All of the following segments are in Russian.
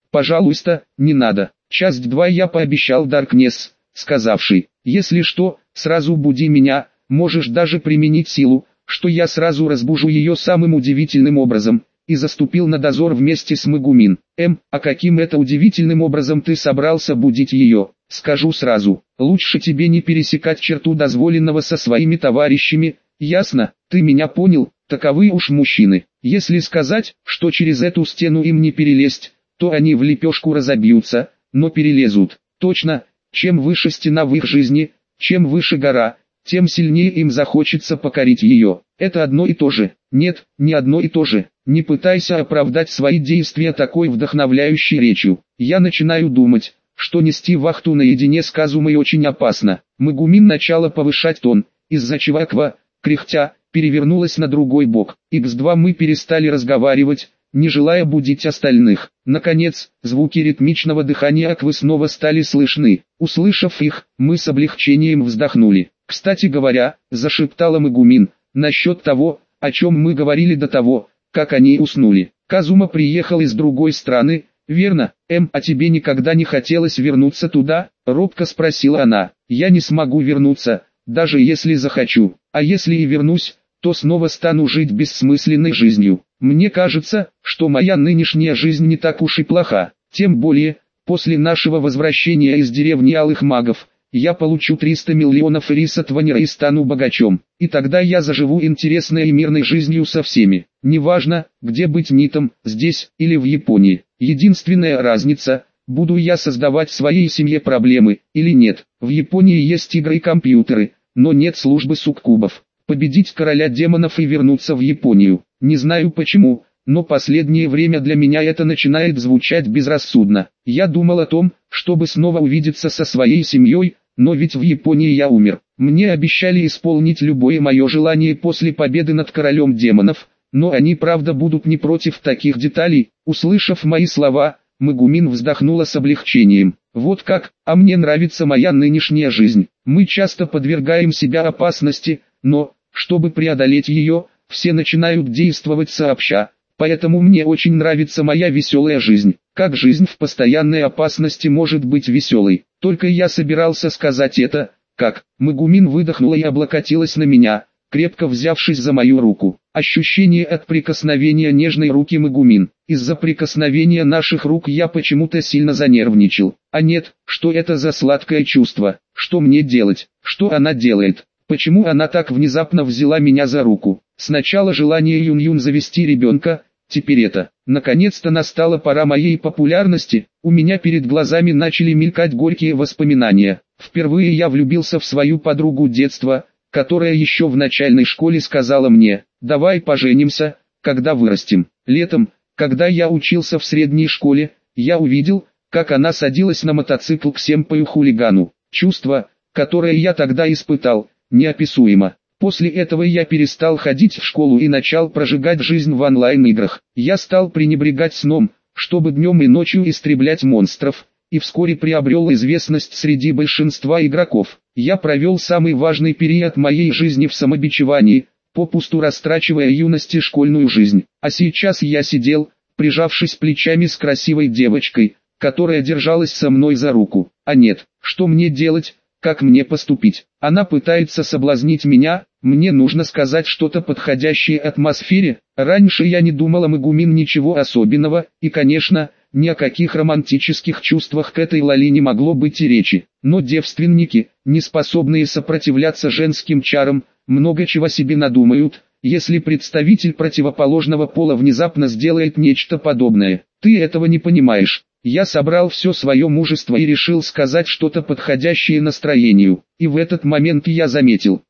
Пожалуйста, не надо. Часть 2 я пообещал Даркнесс, сказавший, если что, сразу буди меня, можешь даже применить силу, что я сразу разбужу ее самым удивительным образом, и заступил на дозор вместе с Мегумин. А каким это удивительным образом ты собрался будить ее? Скажу сразу, лучше тебе не пересекать черту дозволенного со своими товарищами, ясно? Ты меня понял? Таковы уж мужчины. Если сказать, что через эту стену им не перелезть, то они в лепешку разобьются, но перелезут. Точно, чем выше стена в их жизни, чем выше гора, тем сильнее им захочется покорить ее. Это одно и то же. Нет, не одно и то же. Не пытайся оправдать свои действия такой вдохновляющей речью. Я начинаю думать, что нести вахту наедине с Казумой очень опасно. Мегумин начала повышать тон, из-за чего Аква, кряхтя, перевернулась на другой бок. Х2 мы перестали разговаривать, не желая будить остальных. Наконец, звуки ритмичного дыхания Аквы снова стали слышны. Услышав их, мы с облегчением вздохнули. «Кстати говоря», — зашептала Мегумин, — «насчет того, о чем мы говорили до того, как они уснули. Казума приехал из другой страны, верно? А тебе никогда не хотелось вернуться туда?» — робко спросила она. «Я не смогу вернуться, даже если захочу. А если и вернусь, то снова стану жить бессмысленной жизнью. Мне кажется, что моя нынешняя жизнь не так уж и плоха. Тем более, после нашего возвращения из деревни Алых Магов, я получу 300 миллионов ирис от Ванера и стану богачом. И тогда я заживу интересной и мирной жизнью со всеми. Неважно, где быть Нитом, здесь или в Японии. Единственная разница, буду я создавать своей семье проблемы или нет. В Японии есть игры и компьютеры, но нет службы суккубов. Победить короля демонов и вернуться в Японию. Не знаю почему, но последнее время для меня это начинает звучать безрассудно. Я думал о том, чтобы снова увидеться со своей семьей, но ведь в Японии я умер. Мне обещали исполнить любое мое желание после победы над королем демонов, но они правда будут не против таких деталей. Услышав мои слова, Мегумин вздохнула с облегчением. Вот как, а мне нравится моя нынешняя жизнь. Мы часто подвергаем себя опасности, но, чтобы преодолеть ее, все начинают действовать сообща. Поэтому мне очень нравится моя веселая жизнь. Как жизнь в постоянной опасности может быть веселой? Только я собирался сказать это, как Мегумин выдохнула и облокотилась на меня, крепко взявшись за мою руку. Ощущение от прикосновения нежной руки Мегумин. Из-за прикосновения наших рук я почему-то сильно занервничал. А нет, что это за сладкое чувство? Что мне делать? Что она делает? Почему она так внезапно взяла меня за руку? Сначала желание Юн-Юн завести ребенка, теперь это. Наконец-то настала пора моей популярности, у меня перед глазами начали мелькать горькие воспоминания. Впервые я влюбился в свою подругу детства, которая еще в начальной школе сказала мне: «Давай поженимся, когда вырастем». Летом, когда я учился в средней школе, я увидел, как она садилась на мотоцикл к сэмпаю-хулигану. Чувство, которое я тогда испытал, неописуемо. После этого я перестал ходить в школу и начал прожигать жизнь в онлайн-играх. Я стал пренебрегать сном, чтобы днем и ночью истреблять монстров, и вскоре приобрел известность среди большинства игроков. Я провел самый важный период моей жизни в самобичевании, попусту растрачивая юность и школьную жизнь. А сейчас я сидел, прижавшись плечами с красивой девочкой, которая держалась со мной за руку. А нет, что мне делать? Как мне поступить? Она пытается соблазнить меня, мне нужно сказать что-то подходящее атмосфере. Раньше я не думал о Мегумин ничего особенного, и конечно, ни о каких романтических чувствах к этой Лали не могло быть и речи. Но девственники, не способные сопротивляться женским чарам, много чего себе надумают, если представитель противоположного пола внезапно сделает нечто подобное. Ты этого не понимаешь. Я собрал все свое мужество и решил сказать что-то подходящее настроению. И в этот момент я заметил,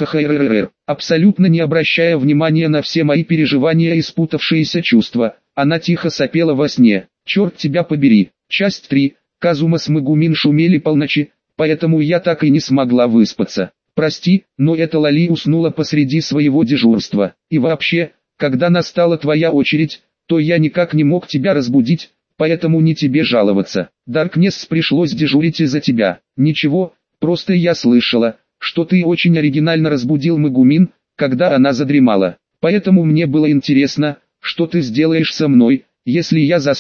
абсолютно не обращая внимания на все мои переживания и спутавшиеся чувства, она тихо сопела во сне. Черт тебя побери. Часть 3. Казума с Мегумин шумели полночи, поэтому я так и не смогла выспаться. Прости, но эта Лали уснула посреди своего дежурства. И вообще, когда настала твоя очередь, то я никак не мог тебя разбудить, поэтому не тебе жаловаться. Даркнесс пришлось дежурить из-за тебя. Ничего, просто я слышала, что ты очень оригинально разбудил Мегумин, когда она задремала. Поэтому мне было интересно, что ты сделаешь со мной, если я засну.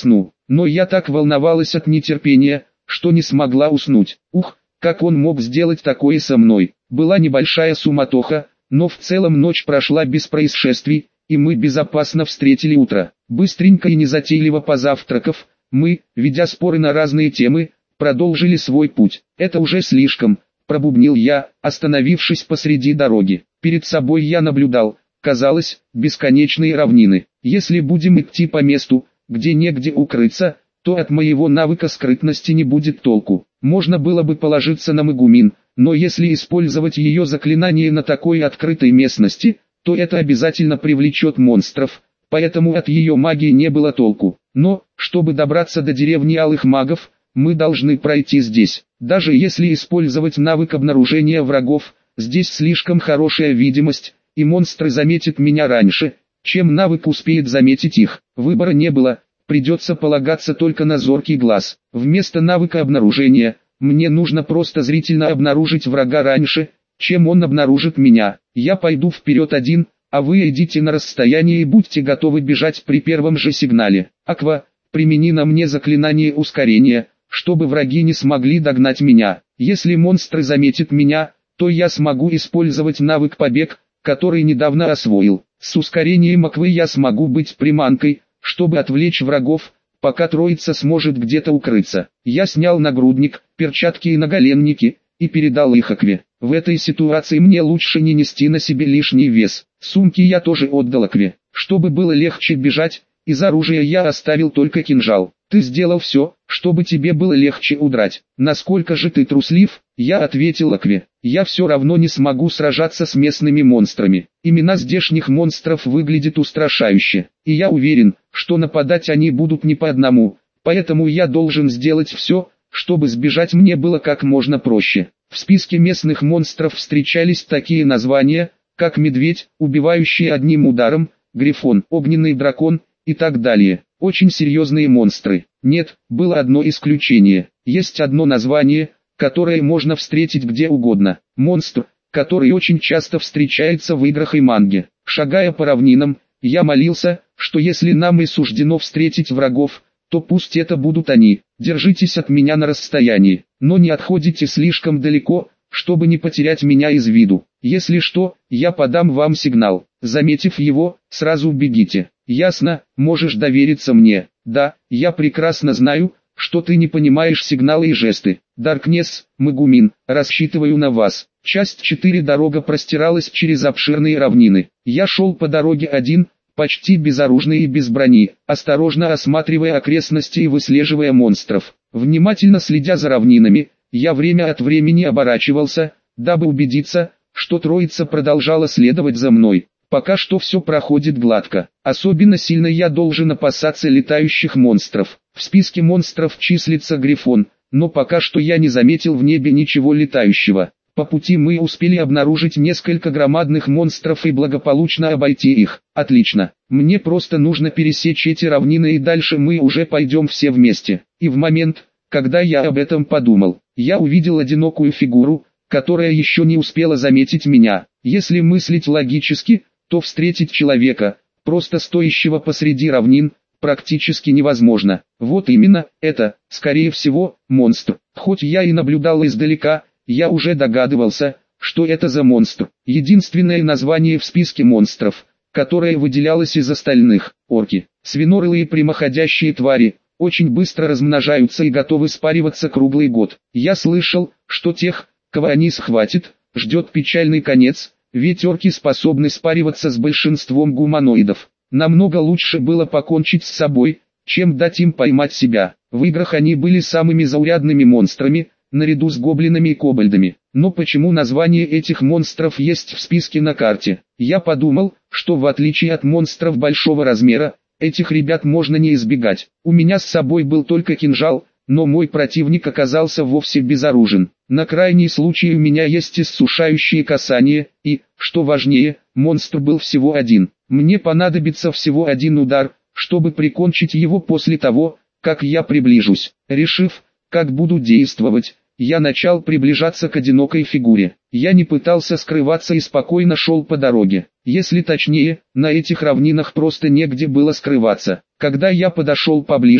но я так волновалась от нетерпения, что не смогла уснуть. Ух, как он мог сделать такое со мной? Была небольшая суматоха, но в целом ночь прошла без происшествий, и мы безопасно встретили утро. Быстренько и незатейливо позавтракав, мы, ведя споры на разные темы, продолжили свой путь. «Это уже слишком», — пробубнил я, остановившись посреди дороги. Перед собой я наблюдал, казалось, бесконечные равнины. Если будем идти по месту, где негде укрыться, то от моего навыка скрытности не будет толку. Можно было бы положиться на Мегумин, но если использовать ее заклинание на такой открытой местности, то это обязательно привлечет монстров, поэтому от ее магии не было толку. Но, чтобы добраться до деревни Алых Магов, мы должны пройти здесь. Даже если использовать навык обнаружения врагов, здесь слишком хорошая видимость, и монстры заметят меня раньше, чем навык успеет заметить их. Выбора не было, придется полагаться только на зоркий глаз. Вместо навыка обнаружения, мне нужно просто зрительно обнаружить врага раньше, чем он обнаружит меня. Я пойду вперед один, а вы идите на расстояние и будьте готовы бежать при первом же сигнале. Аква, примени на мне заклинание ускорения, чтобы враги не смогли догнать меня. Если монстры заметят меня, то я смогу использовать навык побег, который недавно освоил. С ускорением Аквы я смогу быть приманкой, чтобы отвлечь врагов, пока троица сможет где-то укрыться. Я снял нагрудник, перчатки и наголенники, и передал их Акве. В этой ситуации мне лучше не нести на себе лишний вес. Сумки я тоже отдал Акве. Чтобы было легче бежать, из оружия я оставил только кинжал. Ты сделал все, чтобы тебе было легче удрать. Насколько же ты труслив? Я ответил Акве. Я все равно не смогу сражаться с местными монстрами. Имена здешних монстров выглядят устрашающе. И я уверен, что нападать они будут не по одному. Поэтому я должен сделать все, чтобы сбежать мне было как можно проще. В списке местных монстров встречались такие названия, как медведь, убивающий одним ударом, грифон, огненный дракон и так далее. Очень серьезные монстры. Нет, было одно исключение. Есть одно название, которое можно встретить где угодно. Монстр, который очень часто встречается в играх и манге. Шагая по равнинам, я молился, что если нам и суждено встретить врагов, то пусть это будут они. Держитесь от меня на расстоянии, но не отходите слишком далеко, чтобы не потерять меня из виду. Если что, я подам вам сигнал. Заметив его, сразу бегите. Ясно, можешь довериться мне. Да, я прекрасно знаю, что ты не понимаешь сигналы и жесты. Даркнесс, Мегумин, рассчитываю на вас. Часть 4. Дорога простиралась через обширные равнины. Я шел по дороге один, почти безоружный и без брони, осторожно осматривая окрестности и выслеживая монстров. Внимательно следя за равнинами, я время от времени оборачивался, дабы убедиться, что троица продолжала следовать за мной. Пока что все проходит гладко. Особенно сильно я должен опасаться летающих монстров. В списке монстров числится грифон, но пока что я не заметил в небе ничего летающего. По пути мы успели обнаружить несколько громадных монстров и благополучно обойти их. Отлично. Мне просто нужно пересечь эти равнины и дальше мы уже пойдем все вместе. И в момент, когда я об этом подумал, я увидел одинокую фигуру, которая еще не успела заметить меня. Если мыслить логически, то встретить человека, просто стоящего посреди равнин, практически невозможно. Вот именно, это, скорее всего, монстр. Хоть я и наблюдал издалека, я уже догадывался, что это за монстр. Единственное название в списке монстров, которое выделялось из остальных – орки. Свинорылые прямоходящие твари, очень быстро размножаются и готовы спариваться круглый год. Я слышал, что тех, кого они схватят, ждет печальный конец, ведь орки способны спариваться с большинством гуманоидов. Намного лучше было покончить с собой, чем дать им поймать себя. В играх они были самыми заурядными монстрами, наряду с гоблинами и кобальдами. Но почему название этих монстров есть в списке на карте? Я подумал, что в отличие от монстров большого размера, этих ребят можно не избегать. У меня с собой был только кинжал, но мой противник оказался вовсе безоружен. На крайний случай у меня есть иссушающие касания, и, что важнее, монстр был всего один. Мне понадобится всего один удар, чтобы прикончить его после того, как я приближусь. Решив, как буду действовать, я начал приближаться к одинокой фигуре. Я не пытался скрываться и спокойно шел по дороге. Если точнее, на этих равнинах просто негде было скрываться. Когда я подошел поближе,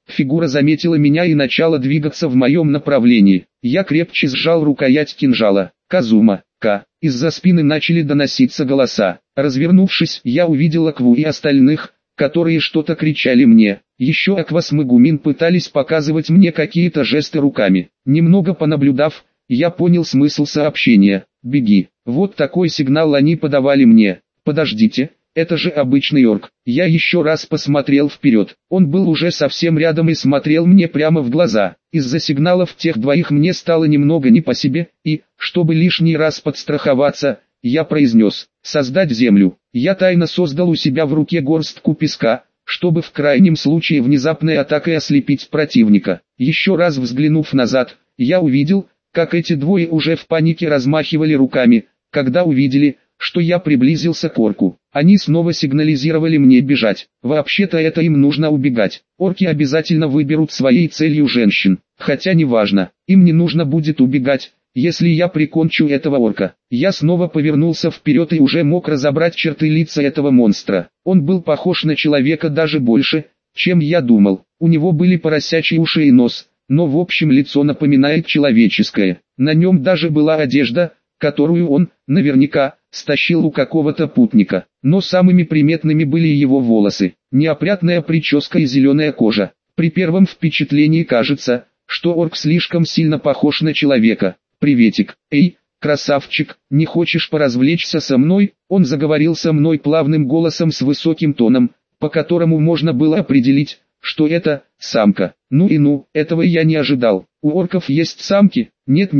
Фигура заметила меня и начала двигаться в моем направлении. Я крепче сжал рукоять кинжала. «Казума, К». Из-за спины начали доноситься голоса. Развернувшись, я увидел Акву и остальных, которые что-то кричали мне. Еще Аква с Мегумин пытались показывать мне какие-то жесты руками. Немного понаблюдав, я понял смысл сообщения. «Беги». Вот такой сигнал они подавали мне. «Подождите, это же обычный орк». Я еще раз посмотрел вперед. Он был уже совсем рядом и смотрел мне прямо в глаза. Из-за сигналов тех двоих мне стало немного не по себе, и, чтобы лишний раз подстраховаться, я произнес: «Создать землю». Я тайно создал у себя в руке горстку песка, чтобы в крайнем случае внезапной атакой ослепить противника. Еще раз взглянув назад, я увидел, как эти двое уже в панике размахивали руками, когда увидели, что я приблизился к орку. Они снова сигнализировали мне бежать. Вообще-то это им нужно убегать. Орки обязательно выберут своей целью женщин. Хотя неважно, им не нужно будет убегать, если я прикончу этого орка. Я снова повернулся вперед и уже мог разобрать черты лица этого монстра. Он был похож на человека даже больше, чем я думал. У него были поросячьи уши и нос, но в общем лицо напоминает человеческое. На нем даже была одежда, которую он, наверняка, стащил у какого-то путника. Но самыми приметными были его волосы, неопрятная прическа и зеленая кожа. При первом впечатлении кажется, что орк слишком сильно похож на человека. «Приветик, эй, красавчик, не хочешь поразвлечься со мной?» Он заговорил со мной плавным голосом с высоким тоном, по которому можно было определить, что это самка. Ну, этого я не ожидал. У орков есть самки? Нет.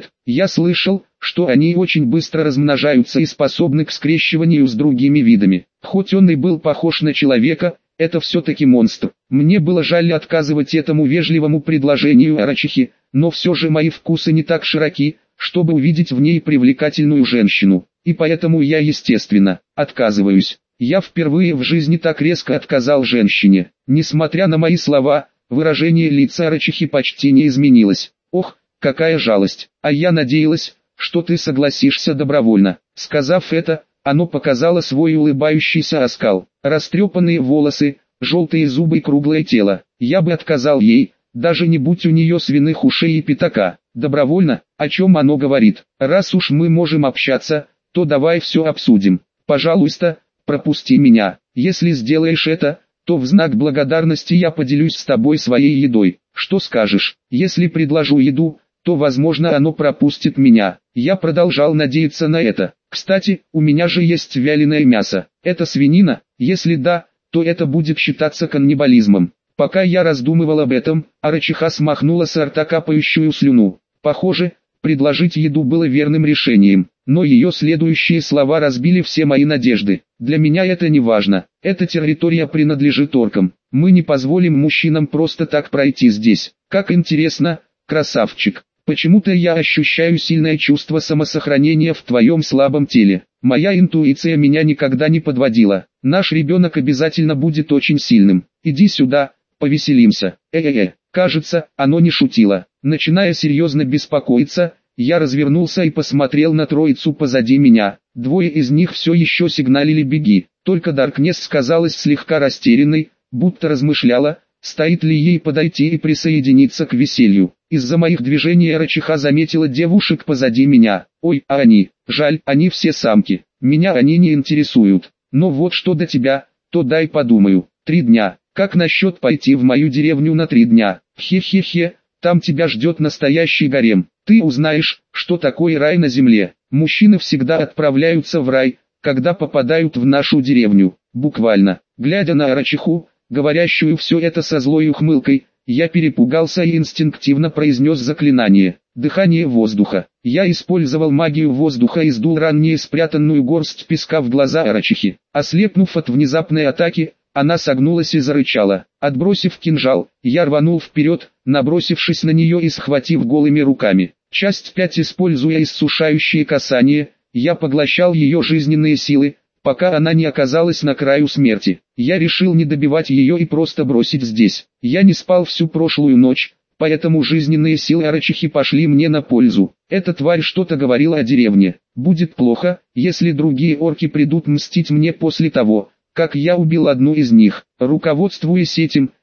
Я слышал, что они очень быстро размножаются и способны к скрещиванию с другими видами. Хоть он и был похож на человека, это все-таки монстр. Мне было жаль отказывать этому вежливому предложению Арачихи, но все же мои вкусы не так широки, чтобы увидеть в ней привлекательную женщину. И поэтому я, естественно, отказываюсь. Я впервые в жизни так резко отказал женщине. Несмотря на мои слова, выражение лица Арачихи почти не изменилось. «Ох, какая жалость, а я надеялась, что ты согласишься добровольно». Сказав это, оно показало свой улыбающийся оскал. Растрепанные волосы, желтые зубы и круглое тело. Я бы отказал ей, даже не будь у нее свиных ушей и пятака. Добровольно, о чем оно говорит? Раз уж мы можем общаться, то давай все обсудим. Пожалуйста, пропусти меня. Если сделаешь это, то в знак благодарности я поделюсь с тобой своей едой. Что скажешь? Если предложу еду, то возможно оно пропустит меня. Я продолжал надеяться на это. Кстати, у меня же есть вяленое мясо. Это свинина? Если да, то это будет считаться каннибализмом. Пока я раздумывал об этом, Арачиха смахнула с рта капающую слюну. Похоже, предложить еду было верным решением, но ее следующие слова разбили все мои надежды. Для меня это не важно. Эта территория принадлежит оркам. Мы не позволим мужчинам просто так пройти здесь. Как интересно, красавчик. Почему-то я ощущаю сильное чувство самосохранения в твоем слабом теле. Моя интуиция меня никогда не подводила. Наш ребенок обязательно будет очень сильным. Иди сюда, повеселимся. Кажется, оно не шутило. Начиная серьезно беспокоиться, я развернулся и посмотрел на троицу позади меня. Двое из них все еще сигналили «беги». Только Даркнесс казалась слегка растерянной, будто размышляла, стоит ли ей подойти и присоединиться к веселью. Из-за моих движений Арачиха заметила девушек позади меня. «Ой, а они? Жаль, они все самки. Меня они не интересуют. Но вот что до тебя, то дай подумаю. 3 дня. Как насчет пойти в мою деревню на 3 дня? Хе-хе-хе, там тебя ждет настоящий гарем. Ты узнаешь, что такое рай на земле. Мужчины всегда отправляются в рай, когда попадают в нашу деревню. Буквально». Глядя на Арачиху, говорящую все это со злой ухмылкой, я перепугался и инстинктивно произнес заклинание. Дыхание воздуха. Я использовал магию воздуха и сдул ранее спрятанную горсть песка в глаза Арачихи. Ослепнув от внезапной атаки, она согнулась и зарычала. Отбросив кинжал, я рванул вперед, набросившись на нее и схватив голыми руками. Часть 5. Используя иссушающее касание, я поглощал ее жизненные силы, пока она не оказалась на краю смерти. Я решил не добивать ее и просто бросить здесь. Я не спал всю прошлую ночь, поэтому жизненные силы Арачихи пошли мне на пользу. Эта тварь что-то говорила о деревне. Будет плохо, если другие орки придут мстить мне после того, как я убил одну из них. Руководствуясь этим,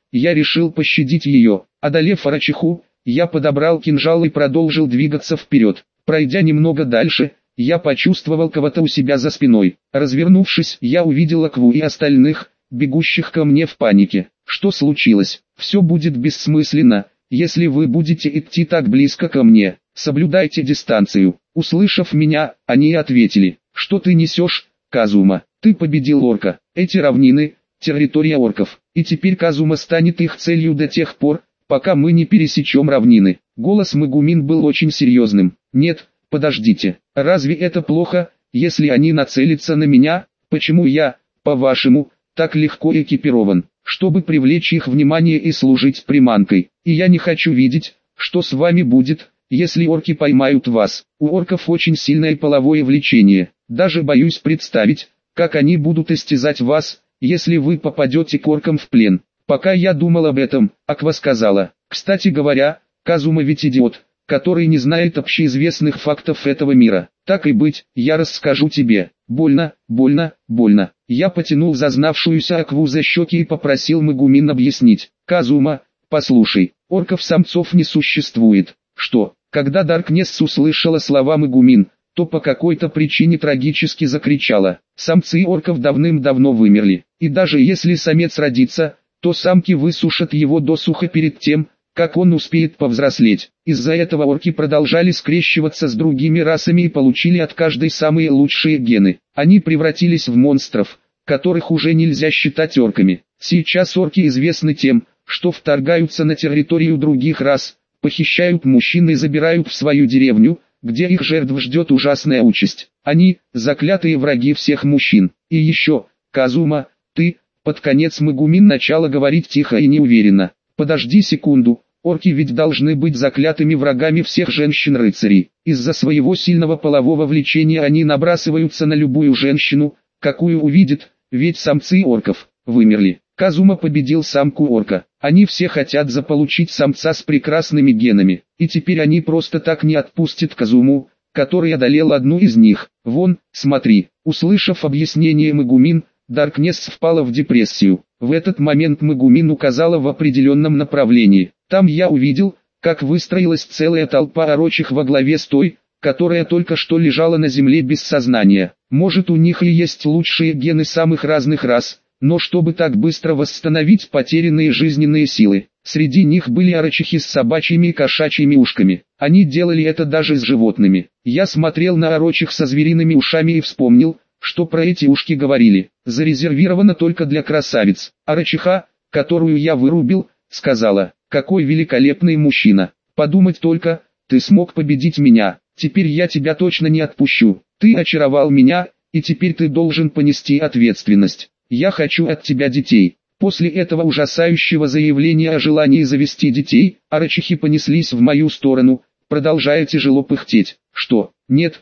я решил пощадить ее. Одолев Арачиху, я подобрал кинжал и продолжил двигаться вперед. Пройдя немного дальше, я почувствовал кого-то у себя за спиной. Развернувшись, я увидел Акву и остальных, бегущих ко мне в панике. Что случилось? Все будет бессмысленно, если вы будете идти так близко ко мне. Соблюдайте дистанцию. Услышав меня, они ответили: что ты несешь, Казума? Ты победил орка. Эти равнины – территория орков, и теперь Казума станет их целью до тех пор, пока мы не пересечем равнины. Голос Мегумин был очень серьезным. Нет, подождите, разве это плохо, если они нацелятся на меня? Почему я, по-вашему, так легко экипирован, чтобы привлечь их внимание и служить приманкой? И я не хочу видеть, что с вами будет, если орки поймают вас. У орков очень сильное половое влечение. Даже боюсь представить, как они будут истязать вас, если вы попадете к оркам в плен. Пока я думал об этом, Аква сказала: кстати говоря, Казума ведь идиот, который не знает общеизвестных фактов этого мира. Так и быть, я расскажу тебе. Больно, больно, больно. Я потянул зазнавшуюся Акву за щеки и попросил Мегумин объяснить. Казума, послушай, орков-самцов не существует. Что? Когда Даркнесс услышала слова Мегумин, то по какой-то причине трагически закричала. Самцы орков давным-давно вымерли, и даже если самец родится, то самки высушат его досуха перед тем, как он успеет повзрослеть. Из-за этого орки продолжали скрещиваться с другими расами и получили от каждой самые лучшие гены. Они превратились в монстров, которых уже нельзя считать орками. Сейчас орки известны тем, что вторгаются на территорию других рас, похищают мужчин и забирают в свою деревню, где их жертв ждет ужасная участь. Они – заклятые враги всех мужчин. И еще, Казума, ты, под конец Мегумин начала говорить тихо и неуверенно. Подожди секунду, орки ведь должны быть заклятыми врагами всех женщин-рыцарей. Из-за своего сильного полового влечения они набрасываются на любую женщину, какую увидят, ведь самцы орков вымерли. Казума победил самку орка. Они все хотят заполучить самца с прекрасными генами, и теперь они просто так не отпустят Казуму, который одолел одну из них. Вон, смотри. Услышав объяснение Мегумин, Даркнесс впала в депрессию. В этот момент Мегумин указала в определенном направлении. Там я увидел, как выстроилась целая толпа орочих во главе с той, которая только что лежала на земле без сознания. Может, у них и есть лучшие гены самых разных рас, но чтобы так быстро восстановить потерянные жизненные силы, среди них были орочихи с собачьими и кошачьими ушками. Они делали это даже с животными. Я смотрел на орочих со звериными ушами и вспомнил, что про эти ушки говорили. Зарезервировано только для красавиц. Орочиха, которую я вырубил, сказала: какой великолепный мужчина. Подумать только, ты смог победить меня. Теперь я тебя точно не отпущу. Ты очаровал меня, и теперь ты должен понести ответственность. Я хочу от тебя детей. После этого ужасающего заявления о желании завести детей, орочихи понеслись в мою сторону, продолжая тяжело пыхтеть. Что? Нет,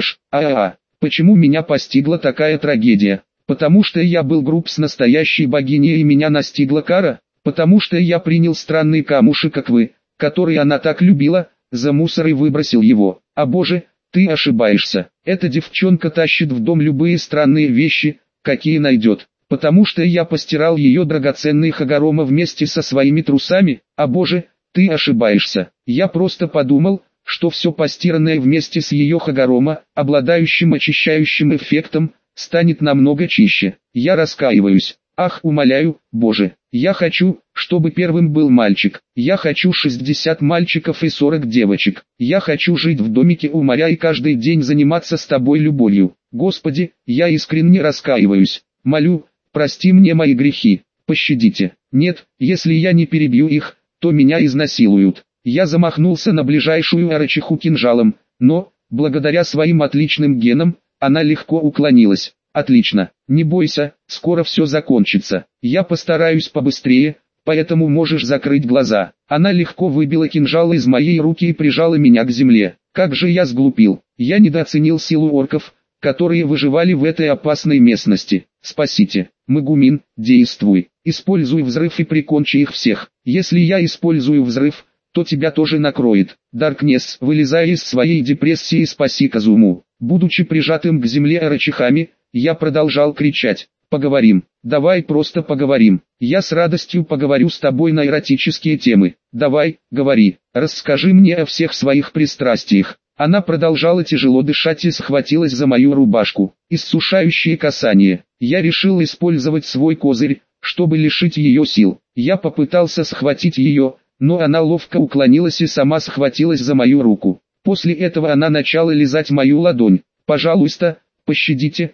почему меня постигла такая трагедия? Потому что я был груб с настоящей богиней и меня настигла кара? Потому что я принял странный камушек Аквы, который она так любила, за мусор и выбросил его. А боже, ты ошибаешься. Эта девчонка тащит в дом любые странные вещи, какие найдет. Потому что я постирал ее драгоценный Хагорома вместе со своими трусами. А боже, ты ошибаешься. Я просто подумал, что все постиранное вместе с ее Хагорома, обладающим очищающим эффектом, станет намного чище. Я раскаиваюсь. Ах, умоляю, боже, я хочу, чтобы первым был мальчик. Я хочу 60 мальчиков и 40 девочек. Я хочу жить в домике у моря и каждый день заниматься с тобой любовью. Господи, я искренне раскаиваюсь. Молю, прости мне мои грехи. Пощадите. Нет, если я не перебью их, то меня изнасилуют. Я замахнулся на ближайшую орочиху кинжалом, но, благодаря своим отличным генам, она легко уклонилась. Отлично, не бойся, скоро все закончится. Я постараюсь побыстрее, поэтому можешь закрыть глаза. Она легко выбила кинжал из моей руки и прижала меня к земле. Как же я сглупил. Я недооценил силу орков, которые выживали в этой опасной местности. Спасите. Мегумин, действуй. Используй взрыв и прикончи их всех. Если я использую взрыв, то тебя тоже накроет. Даркнесс, вылезая из своей депрессии, спаси Казуму. Будучи прижатым к земле орочихами, я продолжал кричать. Поговорим. Давай просто поговорим. Я с радостью поговорю с тобой на эротические темы. Давай, говори. Расскажи мне о всех своих пристрастиях. Она продолжала тяжело дышать и схватилась за мою рубашку. Иссушающее касание. Я решил использовать свой козырь, чтобы лишить ее сил. Я попытался схватить ее, но она ловко уклонилась и сама схватилась за мою руку. После этого она начала лизать мою ладонь. «Пожалуйста, пощадите,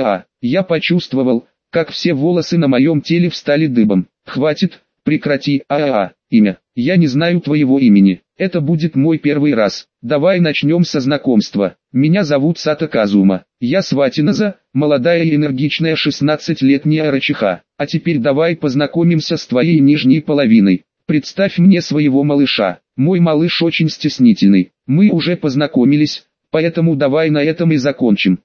Я почувствовал, как все волосы на моем теле встали дыбом. «Хватит, прекрати, имя. Я не знаю твоего имени. Это будет мой первый раз. Давай начнем со знакомства. Меня зовут Сато Казума. Я Сватиназа, молодая и энергичная 16-летняя Арачиха. А теперь давай познакомимся с твоей нижней половиной. Представь мне своего малыша. Мой малыш очень стеснительный. Мы уже познакомились, поэтому давай на этом и закончим.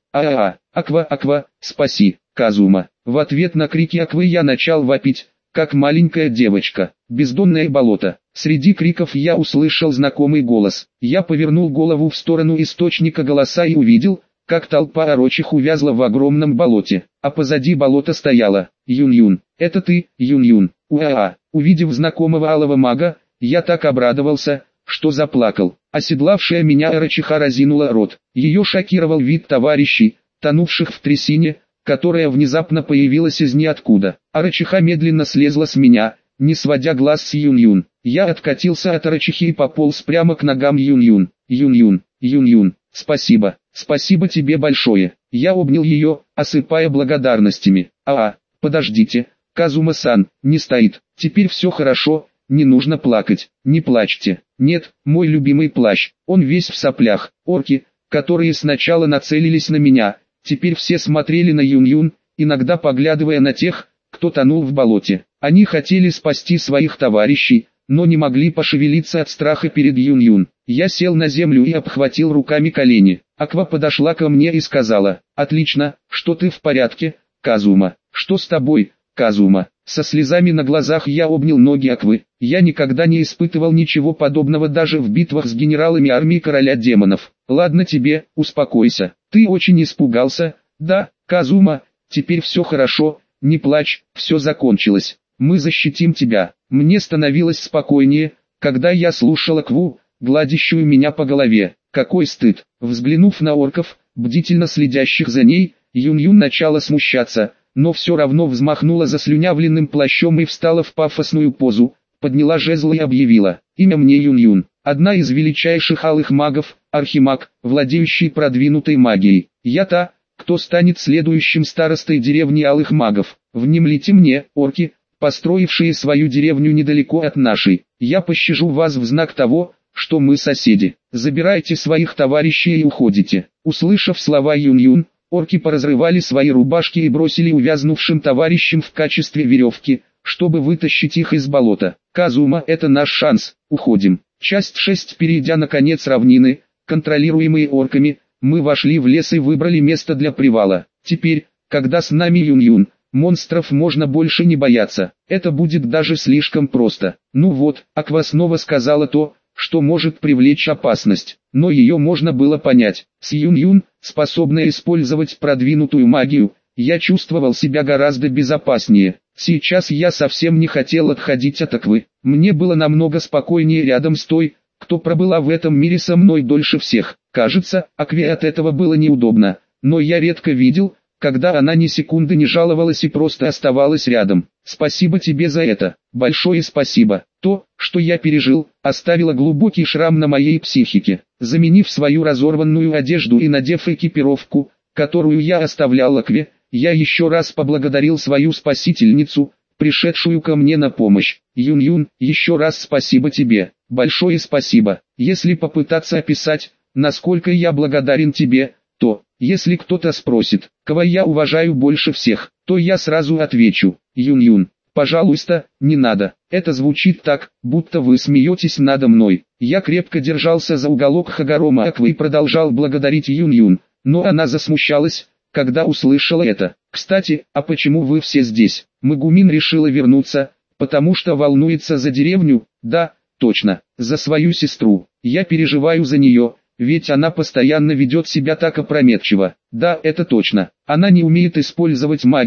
Аква, спаси, Казума». В ответ на крики Аквы я начал вопить, как маленькая девочка. Бездонное болото. Среди криков я услышал знакомый голос. Я повернул голову в сторону источника голоса и увидел, как толпа орочих увязла в огромном болоте, а позади болота стояла Юн-Юн. «Это ты, Юн-Юн?» Увидев знакомого алого мага, я так обрадовался, что заплакал. Оседлавшая меня Арачиха разинула рот. Ее шокировал вид товарищей, тонувших в трясине, которая внезапно появилась из ниоткуда. Арачиха медленно слезла с меня, не сводя глаз с Юн-Юн. Я откатился от Арачихи и пополз прямо к ногам Юн-Юн. Юн-Юн, спасибо, спасибо тебе большое. Я обнял ее, осыпая благодарностями. Подождите, Казума-сан, не стоит. Теперь все хорошо, не нужно плакать. Не плачьте. Нет, мой любимый плащ, он весь в соплях. Орки, которые сначала нацелились на меня, теперь все смотрели на Юн-Юн, иногда поглядывая на тех, кто тонул в болоте. Они хотели спасти своих товарищей, но не могли пошевелиться от страха перед Юн-Юн. Я сел на землю и обхватил руками колени. Аква подошла ко мне и сказала: «Отлично, что ты в порядке, Казума. Что с тобой, Казума?» Со слезами на глазах я обнял ноги Аквы. Я никогда не испытывал ничего подобного даже в битвах с генералами армии короля демонов. «Ладно тебе, успокойся. Ты очень испугался, да, Казума? Теперь все хорошо, не плачь, все закончилось. Мы защитим тебя». Мне становилось спокойнее, когда я слушал Акву, гладящую меня по голове. Какой стыд! Взглянув на орков, бдительно следящих за ней, Юн-Юн начала смущаться, но все равно взмахнула заслюнявленным плащом и встала в пафосную позу, подняла жезл и объявила: «Имя мне Юн-Юн, одна из величайших алых магов, архимаг, владеющий продвинутой магией. Я та, кто станет следующим старостой деревни алых магов. Внемлите мне, орки, построившие свою деревню недалеко от нашей. Я пощажу вас в знак того, что мы соседи. Забирайте своих товарищей и уходите». Услышав слова Юн-Юн, орки поразрывали свои рубашки и бросили увязнувшим товарищам в качестве веревки, чтобы вытащить их из болота. «Казума, это наш шанс, уходим». Часть 6. Перейдя на конец равнины, контролируемые орками, мы вошли в лес и выбрали место для привала. Теперь, когда с нами Юн-Юн, монстров можно больше не бояться. Это будет даже слишком просто. Ну вот, Аква снова сказала то, что может привлечь опасность, но ее можно было понять. С Юн-Юн, способной использовать продвинутую магию, я чувствовал себя гораздо безопаснее. Сейчас я совсем не хотел отходить от Аквы. Мне было намного спокойнее рядом с той, кто пробыла в этом мире со мной дольше всех. Кажется, Акве от этого было неудобно, но я редко видел, когда она ни секунды не жаловалась и просто оставалась рядом. Спасибо тебе за это. Большое спасибо. То, что я пережил, оставило глубокий шрам на моей психике. Заменив свою разорванную одежду и надев экипировку, которую я оставлял Акве, я еще раз поблагодарил свою спасительницу, пришедшую ко мне на помощь. Юн-Юн, еще раз спасибо тебе. Большое спасибо. Если попытаться описать, насколько я благодарен тебе, то, если кто-то спросит, кого я уважаю больше всех, то я сразу отвечу: Юн-Юн. Пожалуйста, не надо. Это звучит так, будто вы смеетесь надо мной. Я крепко держался за уголок Хагорома Аквы и продолжал благодарить Юн-Юн, но она засмущалась, когда услышала это. «Кстати, а почему вы все здесь?» Магумин решила вернуться, потому что волнуется за деревню. «Да, точно, за свою сестру. Я переживаю за нее, ведь она постоянно ведет себя так опрометчиво». «Да, это точно. Она не умеет использовать магию,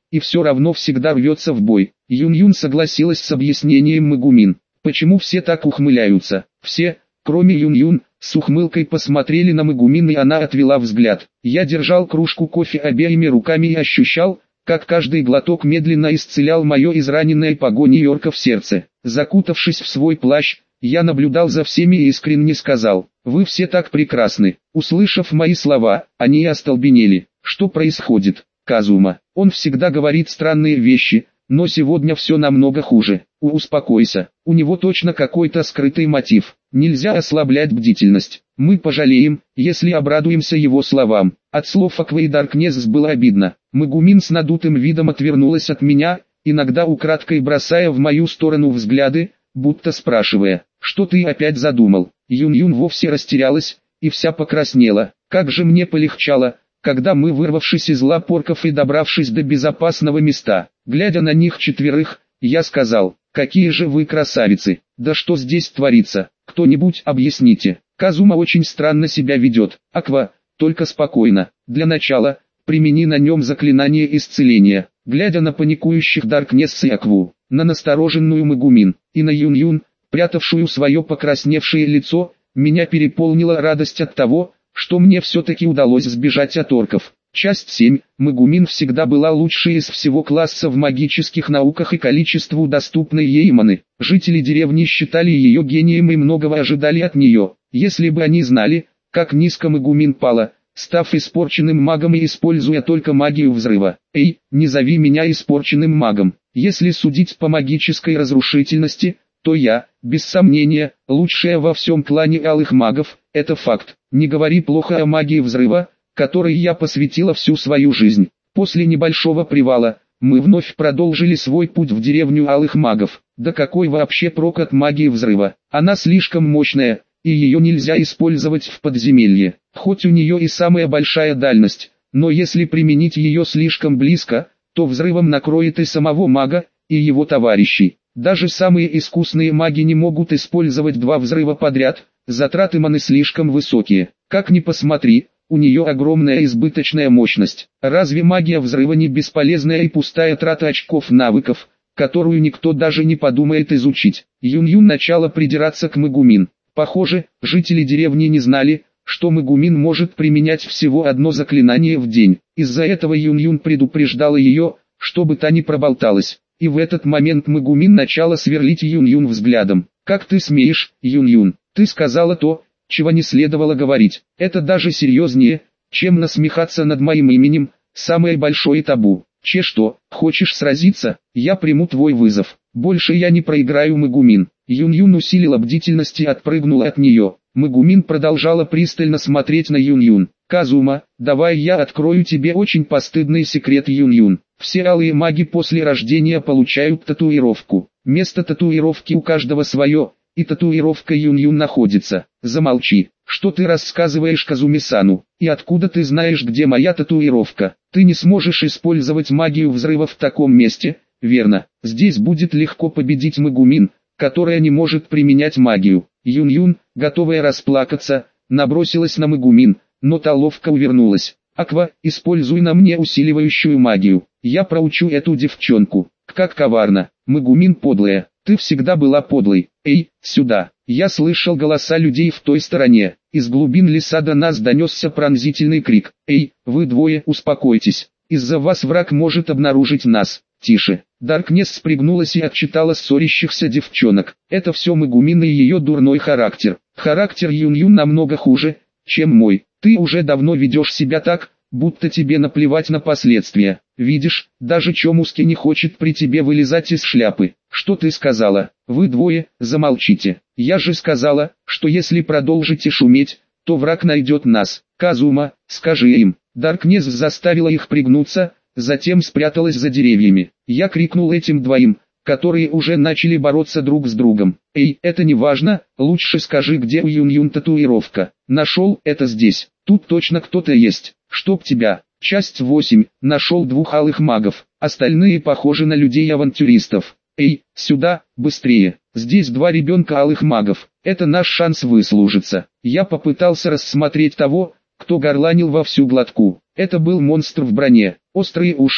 и все равно всегда рвется в бой. Юн-Юн согласилась с объяснением Мегумин. Почему все так ухмыляются? Все, кроме Юн-Юн, с ухмылкой посмотрели на Мегумин, и она отвела взгляд. Я держал кружку кофе обеими руками и ощущал, как каждый глоток медленно исцелял мое израненное погоней орков сердце. Закутавшись в свой плащ, я наблюдал за всеми и искренне сказал: «Вы все так прекрасны». Услышав мои слова, они остолбенели. Что происходит? Казума. Он всегда говорит странные вещи, но сегодня все намного хуже. Успокойся, у него точно какой-то скрытый мотив. Нельзя ослаблять бдительность. Мы пожалеем, если обрадуемся его словам. От слов Аквы и Даркнесс было обидно. Мегумин с надутым видом отвернулась от меня, иногда украдкой бросая в мою сторону взгляды, будто спрашивая: «Что ты опять задумал?» Юн-Юн вовсе растерялась, и вся покраснела. Как же мне полегчало, когда мы, вырвавшись из лап орков и добравшись до безопасного места. Глядя на них четверых, я сказал: «Какие же вы красавицы! Да что здесь творится? Кто-нибудь объясните. Казума очень странно себя ведет. Аква, только спокойно. Для начала, примени на нем заклинание исцеления». Глядя на паникующих Даркнесс и Акву, на настороженную Мегумин, и на Юн-Юн, прятавшую свое покрасневшее лицо, меня переполнила радость от того, что мне все-таки удалось сбежать от орков. Часть 7. Мегумин всегда была лучшей из всего класса в магических науках и количеству доступной ей маны. Жители деревни считали ее гением и многого ожидали от нее. Если бы они знали, как низко Мегумин пала, став испорченным магом и используя только магию взрыва. Эй, не зови меня испорченным магом. Если судить по магической разрушительности, то я, без сомнения, лучшая во всем клане алых магов, это факт. Не говори плохо о магии взрыва, которой я посвятила всю свою жизнь. После небольшого привала, мы вновь продолжили свой путь в деревню алых магов. Да какой вообще прок от магии взрыва? Она слишком мощная, и ее нельзя использовать в подземелье. Хоть у нее и самая большая дальность, но если применить ее слишком близко, то взрывом накроет и самого мага, и его товарищей. Даже самые искусные маги не могут использовать два взрыва подряд, затраты маны слишком высокие. Как ни посмотри, у нее огромная избыточная мощность. Разве магия взрыва не бесполезная и пустая трата очков навыков, которую никто даже не подумает изучить? Юн-Юн начала придираться к Мегумин. Похоже, жители деревни не знали, что Мегумин может применять всего одно заклинание в день. Из-за этого Юн-Юн предупреждала ее, чтобы та не проболталась. И в этот момент Мегумин начала сверлить Юн-Юн взглядом. «Как ты смеешь, Юн-Юн? Ты сказала то, чего не следовало говорить. Это даже серьезнее, чем насмехаться над моим именем, самое большое табу. Что, хочешь сразиться? Я приму твой вызов. Больше я не проиграю, Мегумин». Юн-Юн усилила бдительность и отпрыгнула от нее. Мегумин продолжала пристально смотреть на Юн-Юн. «Казума, давай я открою тебе очень постыдный секрет, Юн-Юн. Все алые маги после рождения получают татуировку. Место татуировки у каждого свое, и татуировка Юн-Юн находится». «Замолчи. Что ты рассказываешь Казуми-сану? И откуда ты знаешь, где моя татуировка? Ты не сможешь использовать магию взрыва в таком месте, верно? Здесь будет легко победить Мегумин, которая не может применять магию». Юн-Юн, готовая расплакаться, набросилась на Мегумин, но та ловко увернулась. «Аква, используй на мне усиливающую магию. Я проучу эту девчонку». «Как коварно. Мегумин подлая. Ты всегда была подлой. Эй, сюда». Я слышал голоса людей в той стороне. Из глубин леса до нас донесся пронзительный крик. «Эй, вы двое, успокойтесь. Из-за вас враг может обнаружить нас». «Тише». Даркнесс спрягнулась и отчитала ссорящихся девчонок. «Это все Мегумин и ее дурной характер. Характер Юн-Юн намного хуже, чем мой. Ты уже давно ведешь себя так, будто тебе наплевать на последствия. Видишь, даже Чомуски не хочет при тебе вылезать из шляпы». «Что ты сказала? Вы двое, замолчите. Я же сказала, что если продолжите шуметь, то враг найдет нас. Казума, скажи им». Даркнесс заставила их пригнуться, затем спряталась за деревьями. Я крикнул этим двоим, которые уже начали бороться друг с другом. «Эй, это не важно, лучше скажи, где у Юн-Юн татуировка». «Нашел, это здесь. Тут точно кто-то есть. Чтоб тебя». Часть 8. Нашел двух алых магов. Остальные похожи на людей-авантюристов. «Эй, сюда, быстрее. Здесь два ребенка алых магов. Это наш шанс выслужиться». Я попытался рассмотреть того, кто горланил во всю глотку. Это был монстр в броне. Острые уши,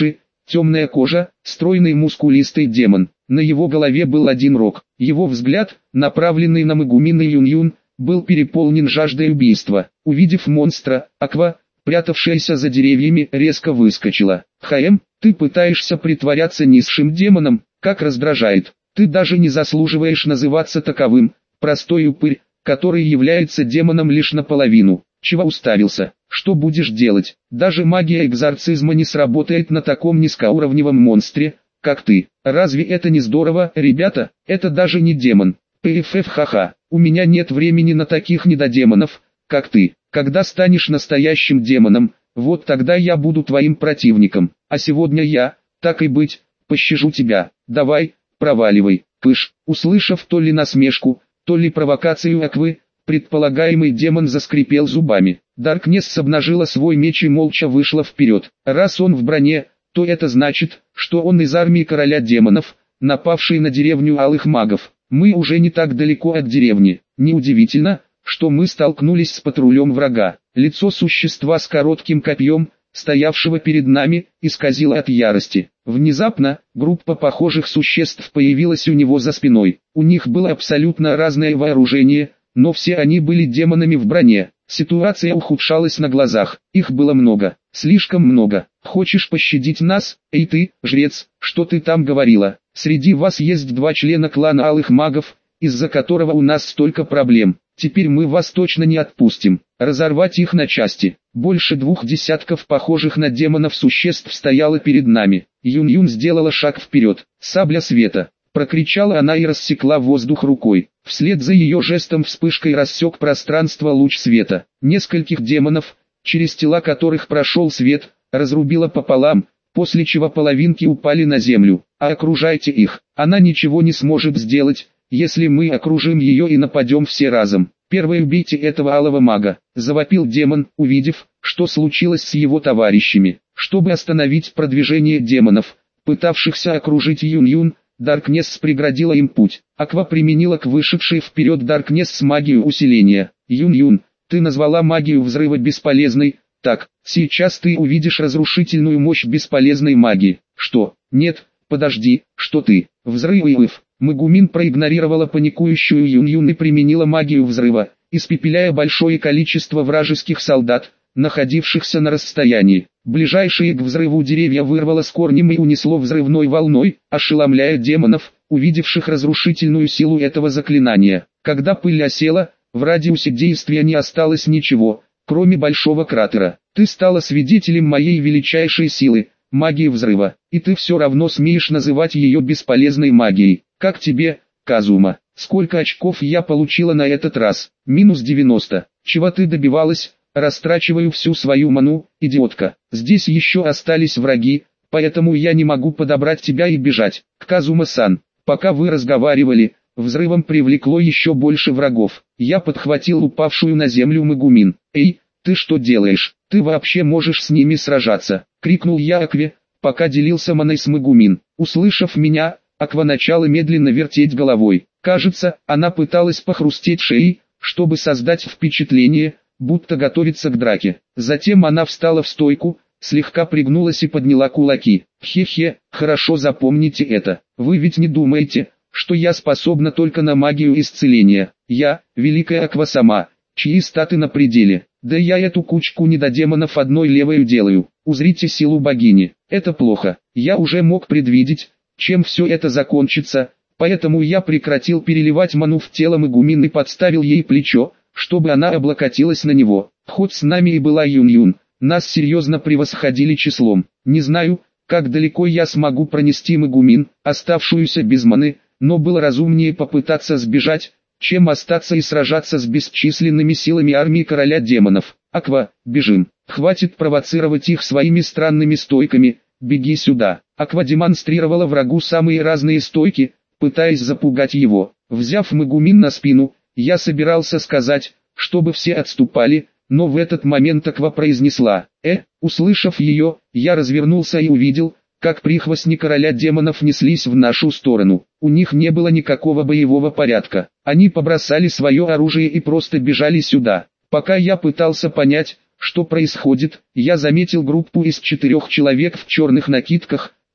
темная кожа, стройный мускулистый демон. На его голове был один рог. Его взгляд, направленный на Мегумин и Юн-Юн, был переполнен жаждой убийства. Увидев монстра, Аква, прятавшаяся за деревьями, резко выскочила. «Хаэм, ты пытаешься притворяться низшим демоном, как раздражает. Ты даже не заслуживаешь называться таковым, простой упырь, который является демоном лишь наполовину. Чего уставился? Что будешь делать? Даже магия экзорцизма не сработает на таком низкоуровневом монстре, как ты. Разве это не здорово, ребята? Это даже не демон. Пфф, ха-ха. У меня нет времени на таких недодемонов, как ты. Когда станешь настоящим демоном, вот тогда я буду твоим противником. А сегодня я, так и быть, пощажу тебя. Давай, проваливай, пыш». Услышав то ли насмешку, то ли провокацию Аквы, предполагаемый демон заскрипел зубами. Даркнесс обнажила свой меч и молча вышла вперед. Раз он в броне, то это значит, что он из армии короля демонов, напавшей на деревню алых магов. Мы уже не так далеко от деревни. Неудивительно, что мы столкнулись с патрулем врага. Лицо существа с коротким копьем, стоявшего перед нами, исказило от ярости. Внезапно, группа похожих существ появилась у него за спиной. У них было абсолютно разное вооружение, но все они были демонами в броне. Ситуация ухудшалась на глазах. Их было много, слишком много. «Хочешь пощадить нас? Эй ты, жрец, что ты там говорила? Среди вас есть 2 члена клана алых магов, из-за которого у нас столько проблем. Теперь мы вас точно не отпустим. Разорвать их на части». Больше 2 десятков похожих на демонов существ стояло перед нами. Юн-Юн сделала шаг вперед. «Сабля света!» Прокричала она и рассекла воздух рукой. Вслед за ее жестом вспышкой рассек пространство луч света. Нескольких демонов, через тела которых прошел свет, разрубила пополам, после чего половинки упали на землю. «А окружайте их, она ничего не сможет сделать, если мы окружим ее и нападем все разом. Первый убейте этого алого мага», — завопил демон, увидев, что случилось с его товарищами. Чтобы остановить продвижение демонов, пытавшихся окружить Юн-Юн, Даркнесс преградила им путь. Аква применила к вышедшей вперед Даркнесс магию усиления. «Юн-Юн, ты назвала магию взрыва бесполезной. Так, сейчас ты увидишь разрушительную мощь бесполезной магии». «Что? Нет, подожди, что ты? Взрыв». Мегумин проигнорировала паникующую Юн-Юн и применила магию взрыва, испепеляя большое количество вражеских солдат, находившихся на расстоянии. Ближайшие к взрыву деревья вырвало с корнем и унесло взрывной волной, ошеломляя демонов, увидевших разрушительную силу этого заклинания. Когда пыль осела, в радиусе действия не осталось ничего, кроме большого кратера. «Ты стала свидетелем моей величайшей силы, магии взрыва, и ты все равно смеешь называть ее бесполезной магией. Как тебе, Казума? Сколько очков я получила на этот раз? Минус 90. Чего ты добивалась? Растрачиваю всю свою ману, идиотка. Здесь еще остались враги, поэтому я не могу подобрать тебя и бежать». «Казума-сан, пока вы разговаривали, взрывом привлекло еще больше врагов. Я подхватил упавшую на землю Мегумин. «Эй, ты что делаешь? Ты вообще можешь с ними сражаться?» — крикнул я Акве, пока делился маной с Мегумин. Услышав меня, Аква начала медленно вертеть головой. Кажется, она пыталась похрустеть шеей, чтобы создать впечатление, будто готовится к драке. Затем она встала в стойку, слегка пригнулась и подняла кулаки. «Хе-хе, хорошо, запомните это. Вы ведь не думаете, что я способна только на магию исцеления? Я, великая Аква сама, чьи статы на пределе. Да я эту кучку недодемонов одной левой делаю. Узрите силу богини. Это плохо. Я уже мог предвидеть, чем все это закончится, поэтому я прекратил переливать ману в тело Мегумин и подставил ей плечо, чтобы она облокотилась на него. Хоть с нами и была Юн-Юн, нас серьезно превосходили числом. Не знаю, как далеко я смогу пронести Мегумин, оставшуюся без маны, но было разумнее попытаться сбежать, чем остаться и сражаться с бесчисленными силами армии короля демонов. «Аква, бежим. Хватит провоцировать их своими странными стойками, беги сюда». Аква демонстрировала врагу самые разные стойки, пытаясь запугать его. Взяв Мегумин на спину, я собирался сказать, чтобы все отступали, но в этот момент Аква произнесла Услышав ее, я развернулся и увидел, как прихвостни короля демонов неслись в нашу сторону. У них не было никакого боевого порядка. Они побросали свое оружие и просто бежали сюда. Пока я пытался понять, что происходит, я заметил группу из 4 человек в черных накидках,